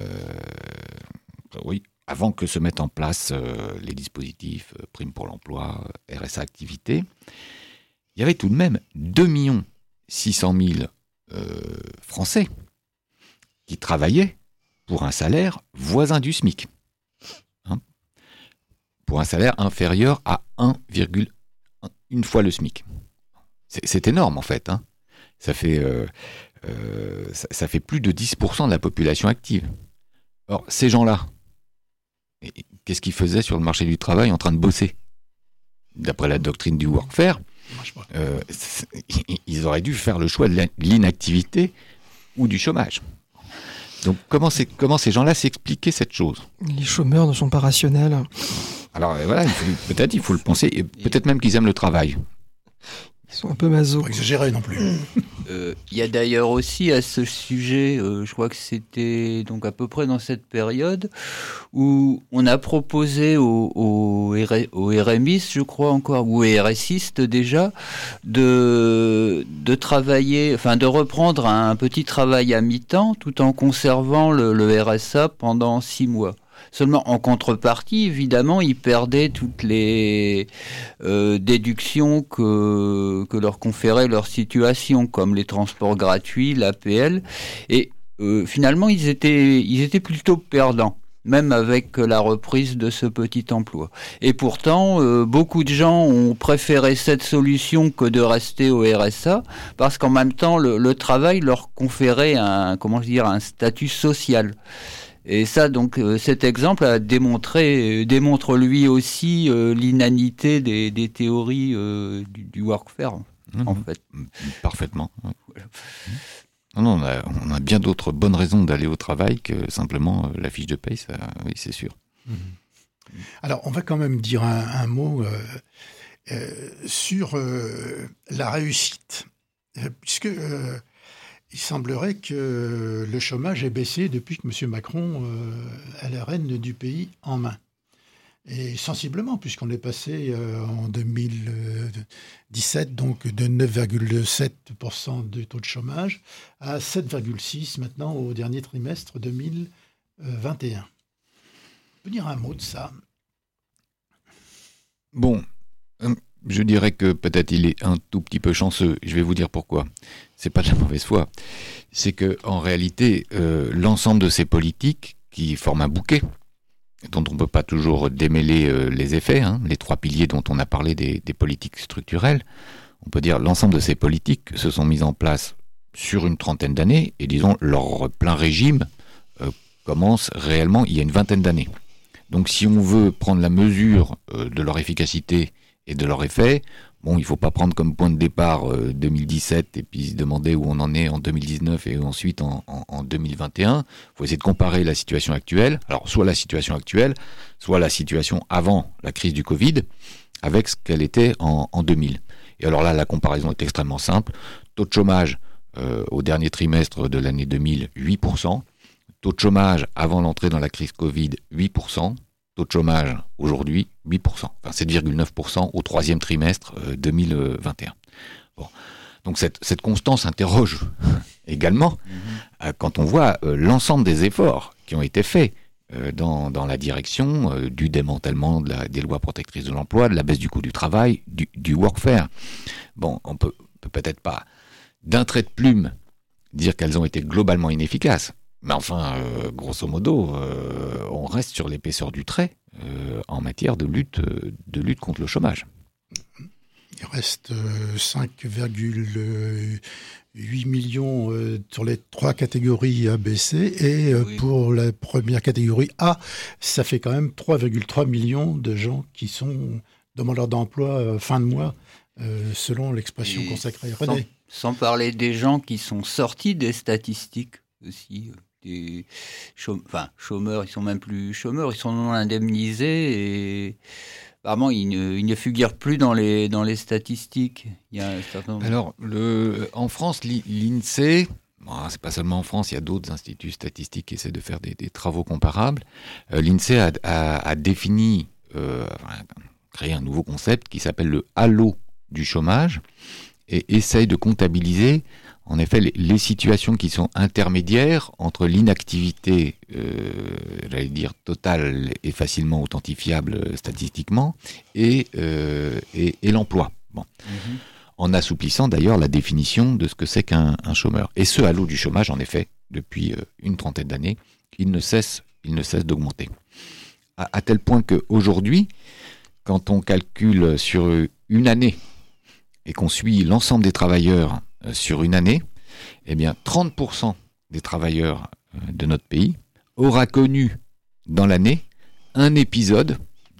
oui, avant que se mettent en place euh, les dispositifs euh, Prime pour l'emploi, R S A activité, il y avait tout de même deux millions six cent mille euh, Français qui travaillaient pour un salaire voisin du SMIC. Hein, pour un salaire inférieur à un virgule un fois le SMIC. C'est, c'est énorme en fait. Hein. Ça fait, euh, euh, ça, ça fait plus de dix pour cent de la population active. Or, ces gens-là, qu'est-ce qu'ils faisaient sur le marché du travail en train de bosser ? D'après la doctrine du workfare, euh, ils auraient dû faire le choix de l'inactivité ou du chômage. Donc, comment, c'est, comment ces gens-là s'expliquaient cette chose ? Les chômeurs ne sont pas rationnels. Alors voilà, il faut, peut-être il faut le penser, et peut-être même qu'ils aiment le travail. Ils sont un peu maso. Pas exagérer non plus. Il euh, y a d'ailleurs aussi à ce sujet, euh, je crois que c'était donc à peu près dans cette période, où on a proposé aux, aux, aux R M I S, je crois encore, ou aux R S I S déjà, de, de travailler, enfin de reprendre un petit travail à mi-temps tout en conservant le, le R S A pendant six mois. Seulement, en contrepartie, évidemment, ils perdaient toutes les euh, déductions que, que leur conférait leur situation, comme les transports gratuits, l'A P L. Et euh, finalement, ils étaient, ils étaient plutôt perdants, même avec la reprise de ce petit emploi. Et pourtant, euh, beaucoup de gens ont préféré cette solution que de rester au R S A, parce qu'en même temps, le, le travail leur conférait un, comment dire, un statut social. Et ça, donc, euh, cet exemple a démontré, euh, démontre lui aussi euh, l'inanité des, des théories euh, du, du workfare, mmh, en fait. Parfaitement. Ouais. Voilà. Non, non, on a, on a bien d'autres bonnes raisons d'aller au travail que simplement euh, la fiche de paye, ça, oui, c'est sûr. Mmh. Alors, on va quand même dire un, un mot euh, euh, sur euh, la réussite, euh, puisque... Euh, il semblerait que le chômage ait baissé depuis que M. Macron euh, a la rêne du pays en main. Et sensiblement, puisqu'on est passé euh, en deux mille dix-sept donc de neuf virgule sept pour cent de taux de chômage à sept virgule six pour cent maintenant au dernier trimestre deux mille vingt et un. On peut dire un mot de ça. Bon, je dirais que peut-être il est un tout petit peu chanceux. Je vais vous dire pourquoi. C'est pas de la mauvaise foi. C'est que en réalité, euh, l'ensemble de ces politiques qui forment un bouquet, dont on ne peut pas toujours démêler euh, les effets, hein, les trois piliers dont on a parlé des, des politiques structurelles, on peut dire l'ensemble de ces politiques se sont mises en place sur une trentaine d'années, et disons leur plein régime euh, commence réellement il y a une vingtaine d'années. Donc si on veut prendre la mesure euh, de leur efficacité et de leur effet, bon, il ne faut pas prendre comme point de départ euh, deux mille dix-sept et puis se demander où on en est en deux mille dix-neuf et ensuite en, en, en deux mille vingt et un. Il faut essayer de comparer la situation actuelle, alors soit la situation actuelle, soit la situation avant la crise du Covid, avec ce qu'elle était en, en deux mille. Et alors là, la comparaison est extrêmement simple. Taux de chômage euh, au dernier trimestre de l'année deux mille, huit pour cent. Taux de chômage avant l'entrée dans la crise Covid, huit pour cent. Taux de chômage aujourd'hui, huit pour cent. Enfin, sept virgule neuf pour cent au troisième trimestre euh, deux mille vingt et un. Bon. Donc cette, cette constance interroge également mmh. euh, quand on voit euh, l'ensemble des efforts qui ont été faits euh, dans, dans la direction euh, du démantèlement de la, des lois protectrices de l'emploi, de la baisse du coût du travail, du, du workfare. Bon, on peut, peut peut-être pas d'un trait de plume dire qu'elles ont été globalement inefficaces. Mais enfin, euh, grosso modo, euh, on reste sur l'épaisseur du trait euh, en matière de lutte, de lutte contre le chômage. Il reste euh, cinq virgule huit millions euh, sur les trois catégories A, B, C. Et euh, oui. Pour la première catégorie A, ça fait quand même trois virgule trois millions de gens qui sont demandeurs d'emploi euh, fin de mois, euh, selon l'expression et consacrée à René. Sans, sans parler des gens qui sont sortis des statistiques aussi. Des chômeurs, enfin, chômeurs, ils sont même plus chômeurs, ils sont non indemnisés et apparemment ils ne, ils ne figurent plus dans les, dans les statistiques. Il y a un certain nombre... Alors, le, en France, l'INSEE, bon, c'est pas seulement en France, il y a d'autres instituts statistiques qui essaient de faire des, des travaux comparables. Euh, L'INSEE a, a, a défini, euh, enfin, créé un nouveau concept qui s'appelle le halo du chômage et essaye de comptabiliser en effet, les, les situations qui sont intermédiaires entre l'inactivité, euh, j'allais dire totale et facilement authentifiable statistiquement, et, euh, et, et l'emploi. Bon. Mm-hmm. En assouplissant d'ailleurs la définition de ce que c'est qu'un un chômeur. Et ce halo du chômage, en effet, depuis euh, une trentaine d'années, il ne cesse, il ne cesse d'augmenter. À, à tel point qu'aujourd'hui, quand on calcule sur une année et qu'on suit l'ensemble des travailleurs sur une année, eh bien trente pour cent des travailleurs de notre pays aura connu dans l'année un épisode,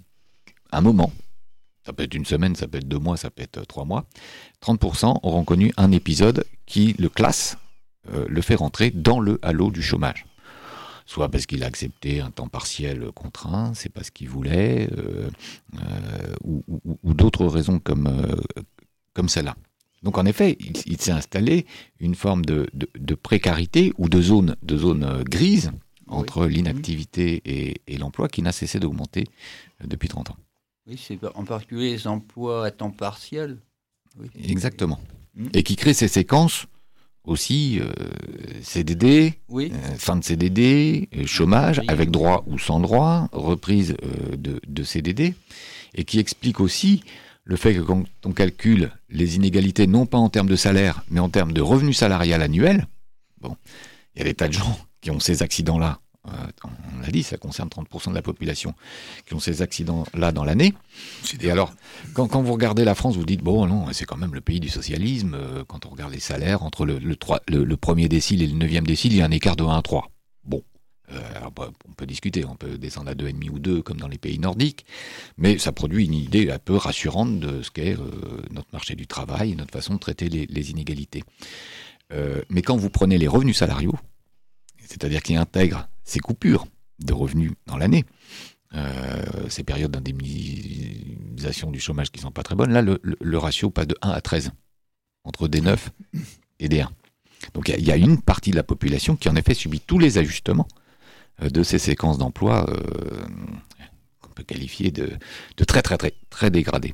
un moment, ça peut être une semaine, ça peut être deux mois, ça peut être trois mois, trente pour cent auront connu un épisode qui le classe, euh, le fait rentrer dans le halo du chômage. Soit parce qu'il a accepté un temps partiel contraint, c'est pas ce qu'il voulait, euh, euh, ou, ou, ou d'autres raisons comme, euh, comme celle-là. Donc en effet, il, il s'est installé une forme de, de, de précarité ou de zone, de zone grise entre oui. l'inactivité et, et l'emploi qui n'a cessé d'augmenter depuis trente ans. Oui, c'est en particulier les emplois à temps partiel. Oui. Exactement. Mmh. Et qui crée ces séquences aussi, euh, C D D, oui. euh, fin de C D D, euh, chômage, oui. avec droit ou sans droit, reprise euh, de, de C D D, et qui explique aussi le fait que quand on calcule les inégalités, non pas en termes de salaire, mais en termes de revenu salarial annuel, bon, il y a des tas de gens qui ont ces accidents-là, euh, on l'a dit, ça concerne trente pour cent de la population, qui ont ces accidents-là dans l'année. Et alors, quand, quand vous regardez la France, vous dites, bon, non, c'est quand même le pays du socialisme, euh, quand on regarde les salaires, entre le, le, trois, le, le premier décile et le neuvième décile, il y a un écart de un à trois. Bon. Euh, alors, on peut discuter, on peut descendre à deux virgule cinq ou deux comme dans les pays nordiques, mais ça produit une idée un peu rassurante de ce qu'est euh, notre marché du travail et notre façon de traiter les, les inégalités. Euh, mais quand vous prenez les revenus salariaux, c'est-à-dire qui intègrent ces coupures de revenus dans l'année, euh, ces périodes d'indemnisation du chômage qui ne sont pas très bonnes, là le, le, le ratio passe de un à treize, entre des neuf et des un. Donc il y, y a une partie de la population qui en effet subit tous les ajustements de ces séquences d'emploi euh, qu'on peut qualifier de, de très très très très dégradées.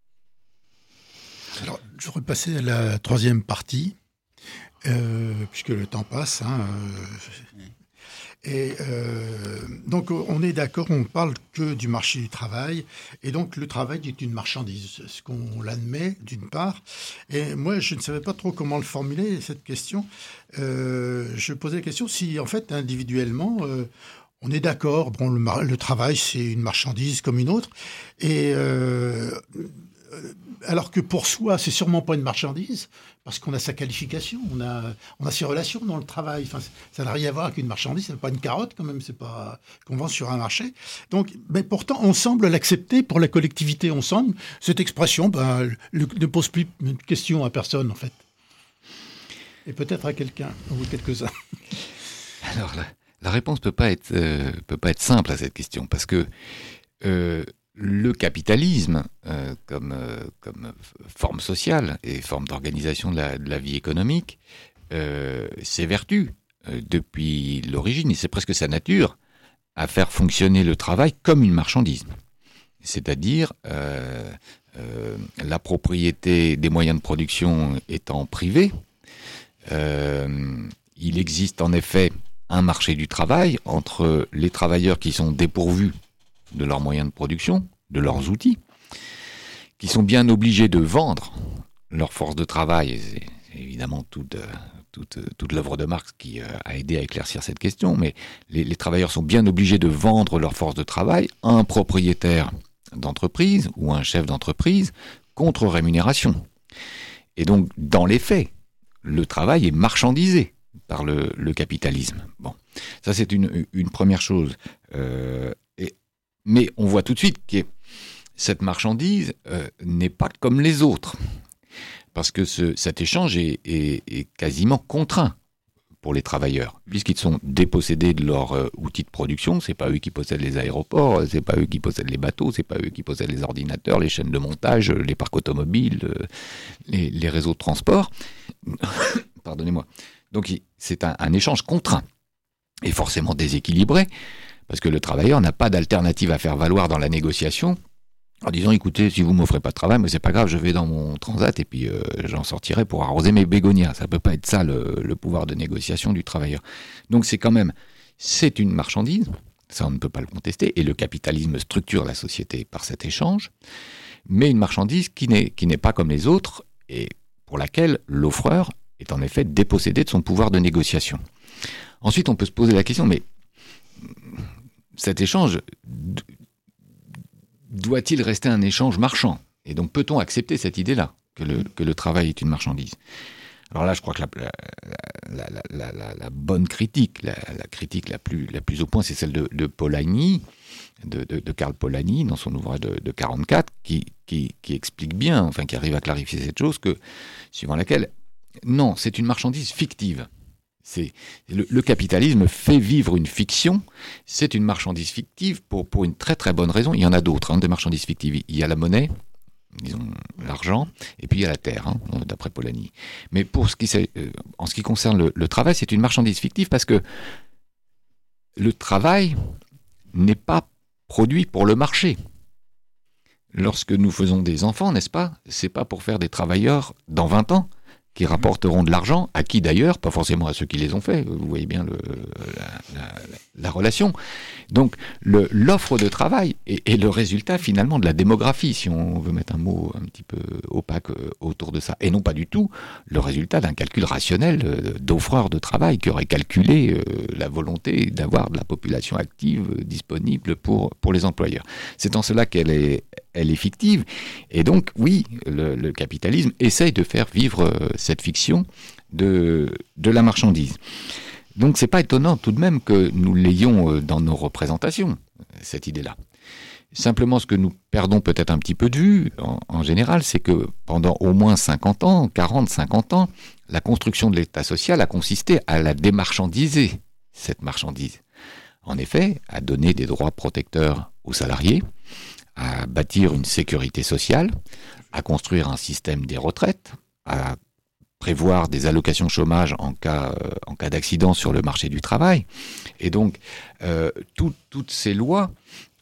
Alors, je voudrais passer à la troisième partie, euh, puisque le temps passe. Hein, euh, Et euh, donc, on est d'accord, on ne parle que du marché du travail. Et donc, le travail est une marchandise, ce qu'on l'admet, d'une part. Et moi, je ne savais pas trop comment le formuler, cette question. Euh, je posais la question si, en fait, individuellement, euh, on est d'accord. Bon, le, mar- le travail, c'est une marchandise comme une autre. Et euh, alors que pour soi, c'est sûrement pas une marchandise, parce qu'on a sa qualification, on a, on a ses relations dans le travail. Enfin, ça n'a rien à voir avec une marchandise, c'est pas une carotte quand même, c'est pas qu'on vend sur un marché. Donc, mais pourtant, on semble l'accepter pour la collectivité. On semble cette expression, ben, le, ne pose plus de questions à personne en fait, et peut-être à quelqu'un ou quelques-uns. Alors la, la réponse peut pas être euh, peut pas être simple à cette question, parce que euh, le capitalisme, euh, comme, euh, comme forme sociale et forme d'organisation de la, de la vie économique, euh, s'évertue euh, depuis l'origine, et c'est presque sa nature, à faire fonctionner le travail comme une marchandise. C'est-à-dire, euh, euh, la propriété des moyens de production étant privée, euh, il existe en effet un marché du travail entre les travailleurs qui sont dépourvus de leurs moyens de production, de leurs outils, qui sont bien obligés de vendre leur force de travail. Et c'est, c'est évidemment toute, toute, toute l'œuvre de Marx qui a aidé à éclaircir cette question, mais les, les travailleurs sont bien obligés de vendre leur force de travail à un propriétaire d'entreprise ou un chef d'entreprise contre rémunération. Et donc, dans les faits, le travail est marchandisé par le, le capitalisme. Bon, ça c'est une, une première chose. Euh, et, mais on voit tout de suite que cette marchandise euh, n'est pas comme les autres, parce que ce, cet échange est, est, est quasiment contraint pour les travailleurs, puisqu'ils sont dépossédés de leurs euh, outils de production. C'est pas eux qui possèdent les aéroports, c'est pas eux qui possèdent les bateaux, c'est pas eux qui possèdent les ordinateurs, les chaînes de montage, les parcs automobiles, euh, les, les réseaux de transport. Pardonnez-moi. Donc c'est un, un échange contraint et forcément déséquilibré, parce que le travailleur n'a pas d'alternative à faire valoir dans la négociation en disant écoutez, si vous ne m'offrez pas de travail, mais c'est pas grave, je vais dans mon transat et puis euh, j'en sortirai pour arroser mes bégonias. Ça peut pas être ça le, le pouvoir de négociation du travailleur. Donc c'est quand même, c'est une marchandise, ça on ne peut pas le contester, et le capitalisme structure la société par cet échange, mais une marchandise qui n'est, qui n'est pas comme les autres et pour laquelle l'offreur est en effet dépossédé de son pouvoir de négociation. Ensuite, on peut se poser la question, mais cet échange doit-il rester un échange marchand ? Et donc, peut-on accepter cette idée-là, que le, que le travail est une marchandise ? Alors là, je crois que la, la, la, la, la, la bonne critique, la, la critique la plus, la plus au point, c'est celle de, de Polanyi, de, de, de Karl Polanyi, dans son ouvrage de, de quarante-quatre, qui, qui, qui explique bien, enfin qui arrive à clarifier cette chose, que, suivant laquelle, non, c'est une marchandise fictive. C'est, le, le capitalisme fait vivre une fiction, c'est une marchandise fictive pour, pour une très très bonne raison. Il y en a d'autres, hein, des marchandises fictives. Il y a la monnaie, disons l'argent, et puis il y a la terre, hein, d'après Polanyi. Mais pour ce qui, euh, en ce qui concerne le, le travail, c'est une marchandise fictive parce que le travail n'est pas produit pour le marché. Lorsque nous faisons des enfants, n'est-ce pas ? C'est pas pour faire des travailleurs dans vingt ans qui rapporteront de l'argent, à qui d'ailleurs, pas forcément à ceux qui les ont faits, vous voyez bien le, la, la, la relation. Donc le, l'offre de travail est, est le résultat finalement de la démographie, si on veut mettre un mot un petit peu opaque autour de ça, et non pas du tout le résultat d'un calcul rationnel d'offreurs de travail qui aurait calculé la volonté d'avoir de la population active disponible pour, pour les employeurs. C'est en cela qu'elle est, elle est fictive, et donc oui, le, le capitalisme essaye de faire vivre cette fiction de, de la marchandise. Donc c'est pas étonnant tout de même que nous l'ayons dans nos représentations, cette idée-là. Simplement, ce que nous perdons peut-être un petit peu de vue, en, en général, c'est que pendant au moins cinquante ans, quarante, cinquante ans, la construction de l'État social a consisté à la démarchandiser, cette marchandise. En effet, à donner des droits protecteurs aux salariés, à bâtir une sécurité sociale, à construire un système des retraites, à prévoir des allocations chômage en cas, euh, en cas d'accident sur le marché du travail. Et donc, euh, tout, toutes ces lois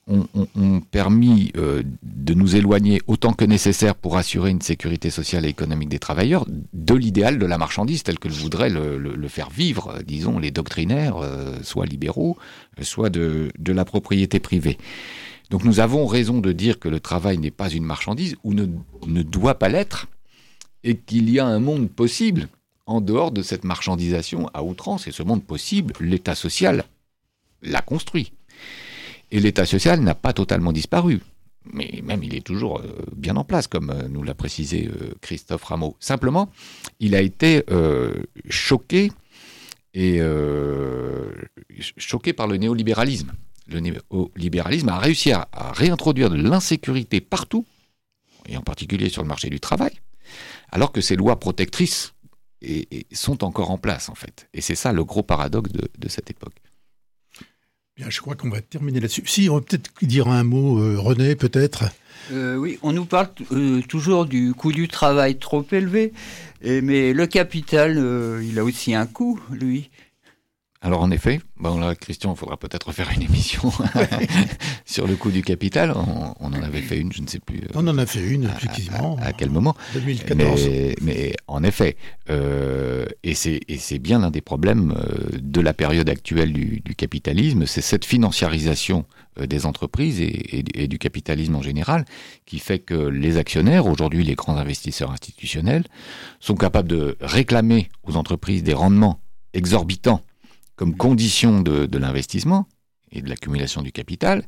ont, ont, ont permis euh, de nous éloigner autant que nécessaire pour assurer une sécurité sociale et économique des travailleurs de l'idéal de la marchandise tel que le voudraient le, le, le faire vivre, disons, les doctrinaires, euh, soit libéraux, soit de, de la propriété privée. Donc nous avons raison de dire que le travail n'est pas une marchandise ou ne, ne doit pas l'être, et qu'il y a un monde possible en dehors de cette marchandisation à outrance. Et ce monde possible, l'État social l'a construit. Et l'État social n'a pas totalement disparu, mais même il est toujours euh, bien en place, comme euh, nous l'a précisé euh, Christophe Rameau. Simplement, il a été euh, choqué, et, euh, choqué par le néolibéralisme. Le néolibéralisme a réussi à, à réintroduire de l'insécurité partout, et en particulier sur le marché du travail, alors que ces lois protectrices et, et sont encore en place, en fait. Et c'est ça le gros paradoxe de, de cette époque. Bien, je crois qu'on va terminer là-dessus. Si, on va peut-être dire un mot, euh, René, peut-être. Euh, oui, on nous parle euh, toujours du coût du travail trop élevé, et, mais le capital, euh, il a aussi un coût, lui. Alors en effet, bon là, Christian, il faudra peut-être faire une émission sur le coût du capital. On, on en avait fait une, je ne sais plus. On en a fait une, effectivement. À, à, à quel moment ? deux mille quatorze. Mais, mais en effet, euh, et, c'est, et c'est bien l'un des problèmes de la période actuelle du, du capitalisme, c'est cette financiarisation des entreprises et, et, et du capitalisme en général, qui fait que les actionnaires, aujourd'hui les grands investisseurs institutionnels, sont capables de réclamer aux entreprises des rendements exorbitants comme condition de, de l'investissement et de l'accumulation du capital.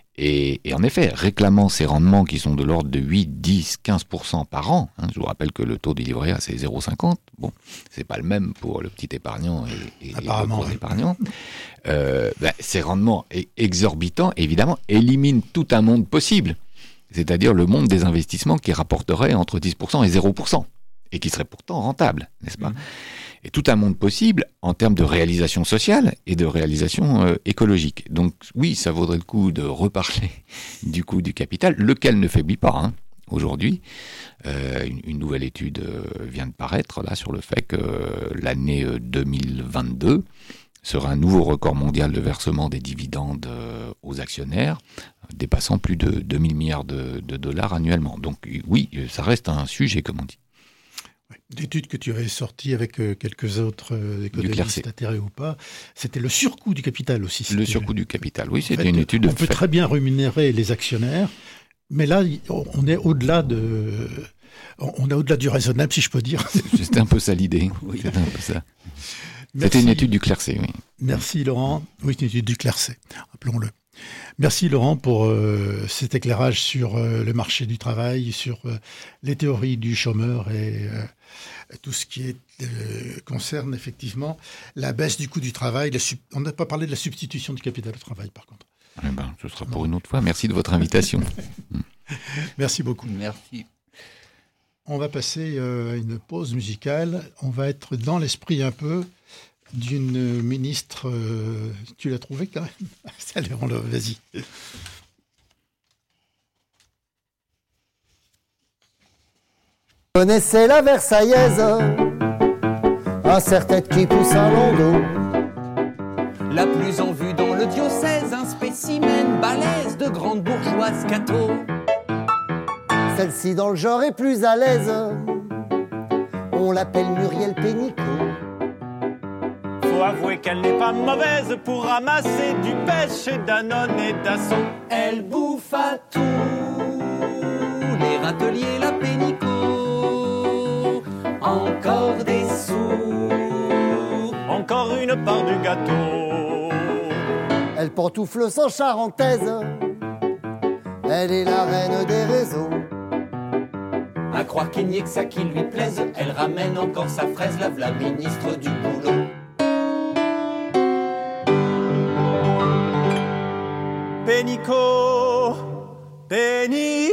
Et, et en effet, réclamant ces rendements qui sont de l'ordre de huit, dix, quinze pour cent par an, hein, je vous rappelle que le taux du livret A, c'est zéro virgule cinquante. Bon, c'est pas le même pour le petit épargnant et, et, et le gros oui. épargnant. Euh, ben, ces rendements exorbitants, évidemment, éliminent tout un monde possible. C'est-à-dire le monde des investissements qui rapporterait entre dix pour cent et zéro pour cent. Et qui serait pourtant rentable, n'est-ce pas ? Mmh. Et tout un monde possible en termes de réalisation sociale et de réalisation euh, écologique. Donc oui, ça vaudrait le coup de reparler du coût du capital, lequel ne faiblit pas hein, aujourd'hui. Euh, une, une nouvelle étude euh, vient de paraître là sur le fait que euh, l'année euh, deux mille vingt-deux sera un nouveau record mondial de versement des dividendes euh, aux actionnaires, dépassant plus de deux mille milliards de, de dollars annuellement. Donc oui, ça reste un sujet, comme on dit. D'études que tu avais sorties avec euh, quelques autres euh, économistes atterrés ou pas, c'était le surcoût du capital aussi. Le surcoût du capital, oui, c'était fait, une étude. On peut fait. très bien rémunérer les actionnaires, mais là, on est au-delà de, on est au-delà du raisonnable, si je peux dire. C'était un peu ça l'idée. Oui. C'était un peu ça. C'était une étude du C L E R C, oui. Merci Laurent. Oui, une étude du C L E R C, appelons-le. Merci Laurent pour euh, cet éclairage sur euh, le marché du travail, sur euh, les théories du chômeur et euh, tout ce qui est, euh, concerne effectivement la baisse du coût du travail. La sub... On n'a pas parlé de la substitution du capital au travail par contre. Eh ben, ce sera pour une autre fois. Merci de votre invitation. Merci beaucoup. Merci. On va passer euh, à une pause musicale. On va être dans l'esprit un peu d'une ministre, euh, tu l'as trouvé quand même ? Allez, on le, vas-y. Connaissez la Versaillaise, un serre-tête qui pousse un landau. La plus en vue dans le diocèse, un spécimen balèze de grande bourgeoise catho. Celle-ci dans le genre est plus à l'aise, on l'appelle Muriel Pénicaud. Faut avouer qu'elle n'est pas mauvaise pour ramasser du pêche chez Danone et Dassault. Elle bouffe à tout, les râteliers, la Pénicaud. Encore des sous, encore une part du gâteau. Elle pantoufle sans charentaise, elle est la reine des réseaux. À croire qu'il n'y ait que ça qui lui plaise, elle ramène encore sa fraise, lave la ministre du boulot. Pénicaud, Pénicaud,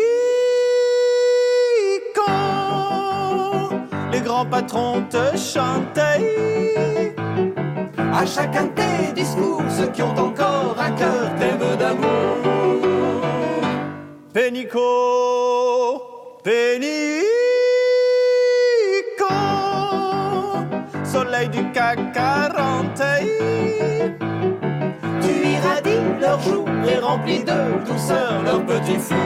les grands patrons te chantaient. À chacun de tes discours, ceux qui ont encore un cœur t'aiment d'amour. Pénicaud, Pénicaud, soleil du C A C quarante. tu irradies leurs joues et remplis de douceur leurs petits fours.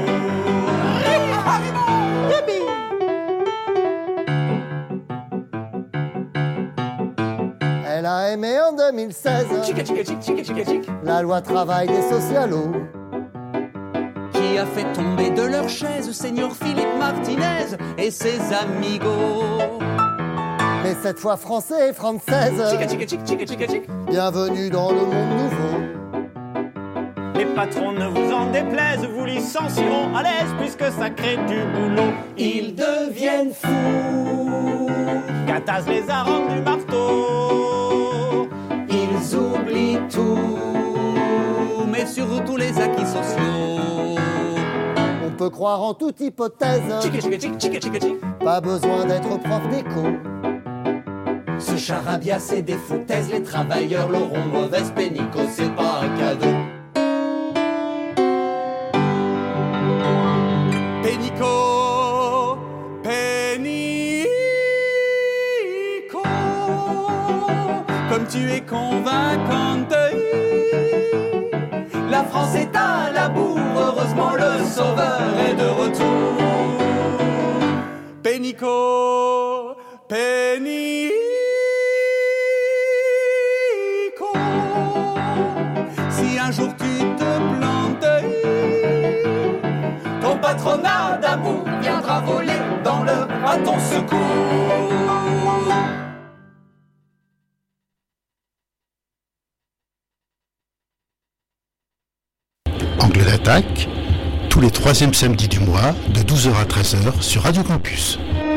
Elle a aimé en deux mille seize Chica, chica, chic, chica, chica, chic. la loi travail des socialos. Qui a fait tomber de leur chaise Seigneur Philippe Martinez et ses amigos. Mais cette fois français et française, Chica, chica, chic, chica, chica, chic. bienvenue dans le monde nouveau. Les patrons, ne vous en déplaise, vous licencieront à l'aise puisque ça crée du boulot. Ils deviennent fous. Cataz les a rendus marteaux. Ils oublient tout, mais surtout les acquis sociaux. On peut croire en toute hypothèse, Chica, chica, chic, chica, chica, chic. pas besoin d'être prof d'éco. Ce charabia, c'est des foutaises. Les travailleurs l'auront mauvaise pénico, c'est pas un cadeau. Pénico, pénico. Comme tu es convaincante. La France est à la bourre, heureusement le sauveur est de retour. Pénico, pénico. Si un jour tu te plantes, Ton patronat d'amour viendra voler dans le à ton secours. Angle d'attaque, tous les troisièmes samedis du mois, de douze heures à treize heures sur Radio Campus.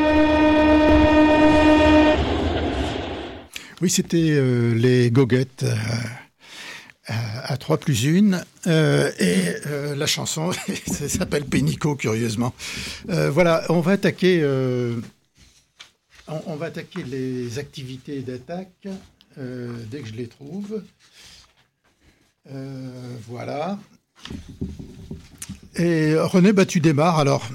Oui, c'était euh, les goguettes euh, à, à trois plus une. Euh, et euh, la chanson, ça s'appelle Pénico, curieusement. Euh, voilà, on va attaquer, euh, on, on va attaquer les activités d'attaque euh, dès que je les trouve. Euh, voilà. Et René, bah, tu démarres alors.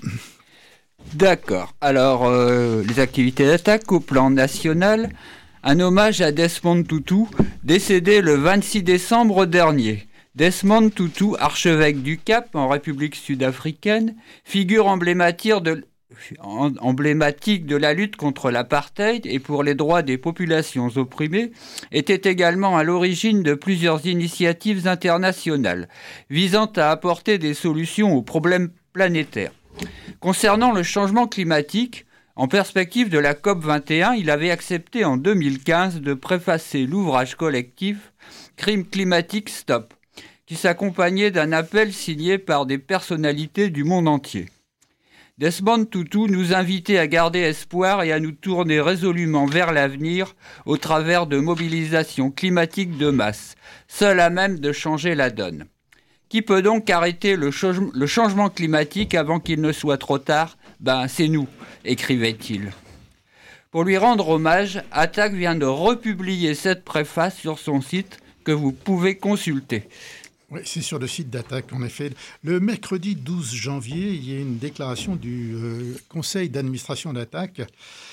D'accord. Alors, euh, les activités d'attaque au plan national. Un hommage à Desmond Tutu, décédé le vingt-six décembre dernier. Desmond Tutu, archevêque du Cap en République sud-africaine, figure emblématique de, emblématique de la lutte contre l'apartheid et pour les droits des populations opprimées, était également à l'origine de plusieurs initiatives internationales visant à apporter des solutions aux problèmes planétaires. Concernant le changement climatique, en perspective de la COP vingt et un, il avait accepté en deux mille quinze de préfacer l'ouvrage collectif « Crime climatique stop », qui s'accompagnait d'un appel signé par des personnalités du monde entier. Desmond Tutu nous invitait à garder espoir et à nous tourner résolument vers l'avenir au travers de mobilisations climatiques de masse, seules à même de changer la donne. Qui peut donc arrêter le, cho- le changement climatique avant qu'il ne soit trop tard ? Ben, c'est nous, écrivait-il. Pour lui rendre hommage, Attaque vient de republier cette préface sur son site que vous pouvez consulter. Oui, c'est sur le site d'Attaque, en effet. Le mercredi douze janvier, il y a une déclaration du euh, conseil d'administration d'Attaque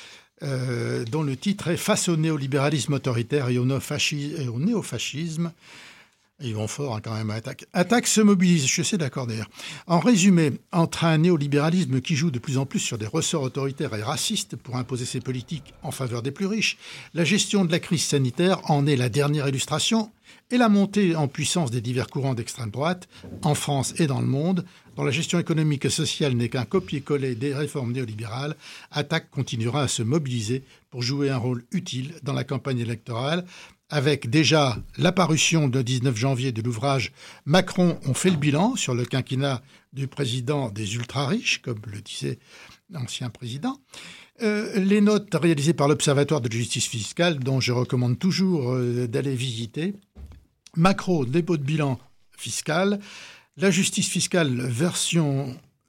euh, dont le titre est « Face au néolibéralisme autoritaire et au, néofasci- et au néofascisme ». Ils vont fort hein, quand même à Attaque. Attaque se mobilise, je suis d'accord d'ailleurs. En résumé, entre un néolibéralisme qui joue de plus en plus sur des ressorts autoritaires et racistes pour imposer ses politiques en faveur des plus riches, la gestion de la crise sanitaire en est la dernière illustration, et la montée en puissance des divers courants d'extrême droite, en France et dans le monde, dont la gestion économique et sociale n'est qu'un copier-coller des réformes néolibérales, Attaque continuera à se mobiliser pour jouer un rôle utile dans la campagne électorale, avec déjà l'apparition le dix-neuf janvier de l'ouvrage « Macron, on fait le bilan » sur le quinquennat du président des ultra-riches, comme le disait l'ancien président. Euh, les notes réalisées par l'Observatoire de justice fiscale, dont je recommande toujours euh, d'aller visiter. Macron, dépôt de bilan fiscal. La justice fiscale version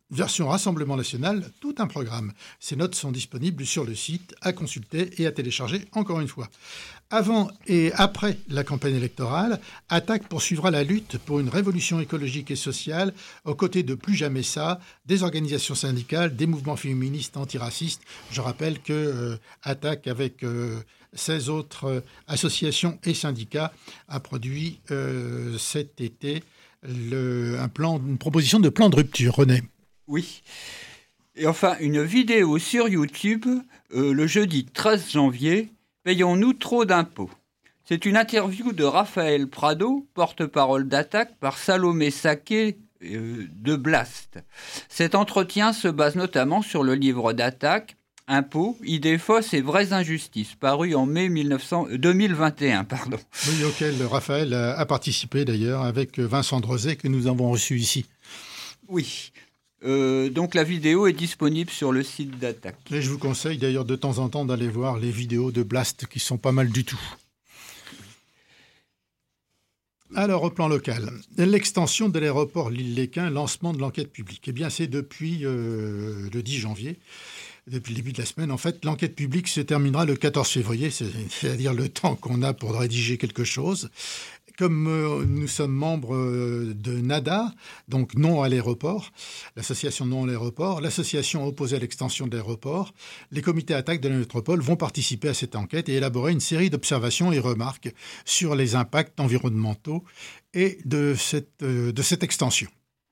version Rassemblement National, tout un programme. Ces notes sont disponibles sur le site, à consulter et à télécharger encore une fois. Avant et après la campagne électorale, Attac poursuivra la lutte pour une révolution écologique et sociale aux côtés de Plus Jamais Ça, des organisations syndicales, des mouvements féministes antiracistes. Je rappelle que euh, Attac, avec euh, seize autres euh, associations et syndicats, a produit euh, cet été le, un plan, une proposition de plan de rupture. René. Oui. Et enfin, une vidéo sur YouTube euh, le jeudi treize janvier. Payons-nous trop d'impôts ? C'est une interview de Raphaël Prado, porte-parole d'Attac, par Salomé Saké euh, de Blast. Cet entretien se base notamment sur le livre d'Attac, Impôts, idées fausses et vraies injustices, paru en mai deux mille vingt et un. Pardon. Oui, auquel Raphaël a participé d'ailleurs avec Vincent Drozet que nous avons reçu ici. Oui. Euh, donc la vidéo est disponible sur le site d'Attac. Et je vous conseille d'ailleurs de temps en temps d'aller voir les vidéos de Blast qui sont pas mal du tout. Alors au plan local, l'extension de l'aéroport Lille-Léquin, lancement de l'enquête publique. Eh bien c'est depuis euh, le dix janvier, depuis le début de la semaine. En fait, l'enquête publique se terminera le quatorze février, c'est-à-dire le temps qu'on a pour rédiger quelque chose. Comme euh, nous sommes membres euh, de NADA, donc non à l'aéroport, l'association non à l'aéroport, l'association opposée à l'extension de l'aéroport, les comités Attac de la métropole vont participer à cette enquête et élaborer une série d'observations et remarques sur les impacts environnementaux et de cette, euh, de cette extension.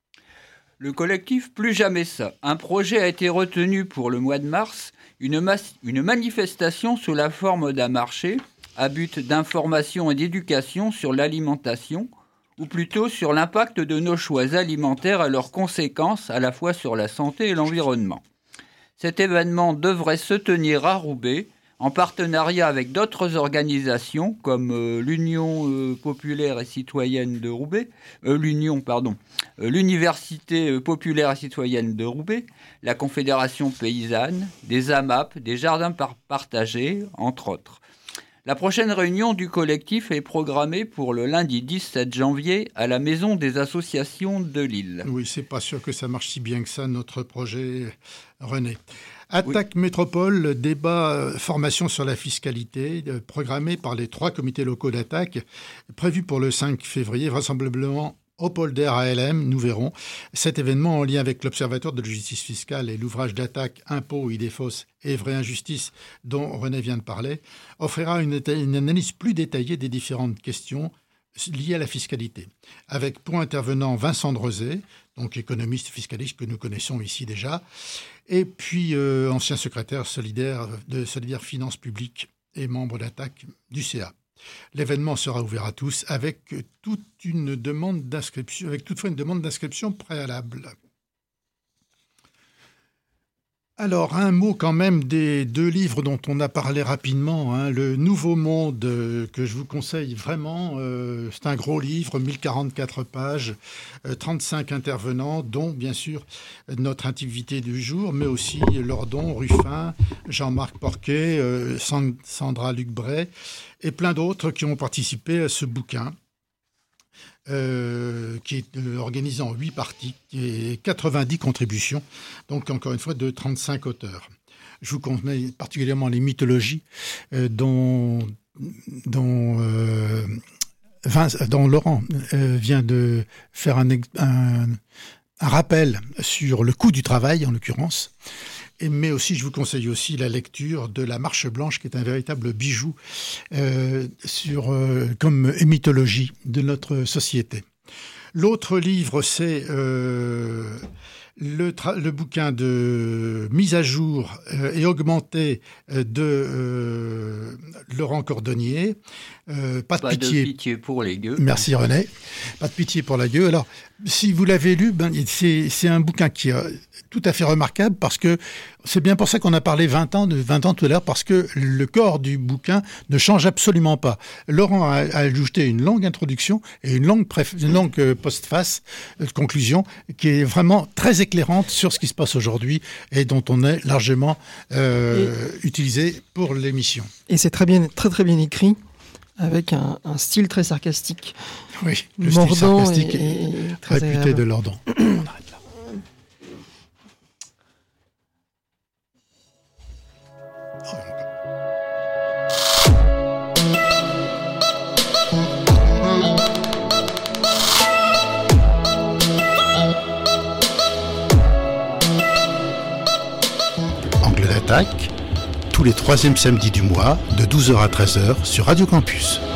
Le collectif Plus Jamais Ça. Un projet a été retenu pour le mois de mars, une, mas- une manifestation sous la forme d'un marché à but d'information et d'éducation sur l'alimentation, ou plutôt sur l'impact de nos choix alimentaires et leurs conséquences à la fois sur la santé et l'environnement. Cet événement devrait se tenir à Roubaix, en partenariat avec d'autres organisations comme euh, l'Union euh, populaire et citoyenne de Roubaix, euh, l'Union, pardon, euh, l'Université euh, populaire et citoyenne de Roubaix, la Confédération paysanne, des A M A P, des jardins par- partagés, entre autres. La prochaine réunion du collectif est programmée pour le lundi dix-sept janvier à la Maison des associations de Lille. Oui, c'est pas sûr que ça marche si bien que ça, notre projet, René. Attac oui. Métropole, débat formation sur la fiscalité, programmé par les trois comités locaux d'Attac, prévu pour le cinq février, vraisemblablement au Polder à L M, nous verrons. Cet événement, en lien avec l'Observatoire de la justice fiscale et l'ouvrage d'Attac, Impôts, idées fausses et vraies injustices, dont René vient de parler, offrira une, une analyse plus détaillée des différentes questions liées à la fiscalité. Avec pour intervenant Vincent Drozet, donc économiste fiscaliste que nous connaissons ici déjà, et puis euh, ancien secrétaire solidaire de Solidaire Finances Publiques et membre d'Attac du C A. L'événement sera ouvert à tous avec toute une demande d'inscription, avec toutefois une demande d'inscription préalable. Alors, un mot quand même des deux livres dont on a parlé rapidement. Hein. Le Nouveau Monde, euh, que je vous conseille vraiment, euh, c'est un gros livre, mille quarante-quatre pages, euh, trente-cinq intervenants, dont bien sûr notre invité du jour, mais aussi Lordon, Ruffin, Jean-Marc Porquet, euh, Sandra Luc-Bray, et plein d'autres qui ont participé à ce bouquin. Euh, qui est euh, organisé en huit parties et quatre-vingt-dix contributions, donc encore une fois de trente-cinq auteurs. Je vous conseille particulièrement les mythologies euh, dont, dont, euh, Vince, dont Laurent euh, vient de faire un, un, un rappel sur le coût du travail, en l'occurrence. Et, mais aussi, je vous conseille aussi la lecture de La Marche Blanche, qui est un véritable bijou euh, sur, euh, comme mythologie de notre société. L'autre livre, c'est euh, le, tra- le bouquin de mise à jour euh, et augmenté de euh, Laurent Cordonnier. Euh, pas de pas pitié. de pitié pour les gueux. Merci René. Pas de pitié pour la gueule. Alors, si vous l'avez lu, ben, c'est, c'est un bouquin qui est tout à fait remarquable parce que c'est bien pour ça qu'on a parlé vingt ans, de vingt ans tout à l'heure, parce que le corps du bouquin ne change absolument pas. Laurent a, a ajouté une longue introduction et une longue, préf, une longue euh, postface, euh, conclusion, qui est vraiment très éclairante sur ce qui se passe aujourd'hui et dont on est largement euh, et, utilisé pour l'émission. Et c'est très bien, très très bien écrit, avec un, un style très sarcastique. Oui, le mordant style sarcastique et, et, et réputé agréable. De Lordon. On arrête là. d'Attaque, tous les troisièmes samedis du mois, de douze heures à treize heures sur Radio Campus.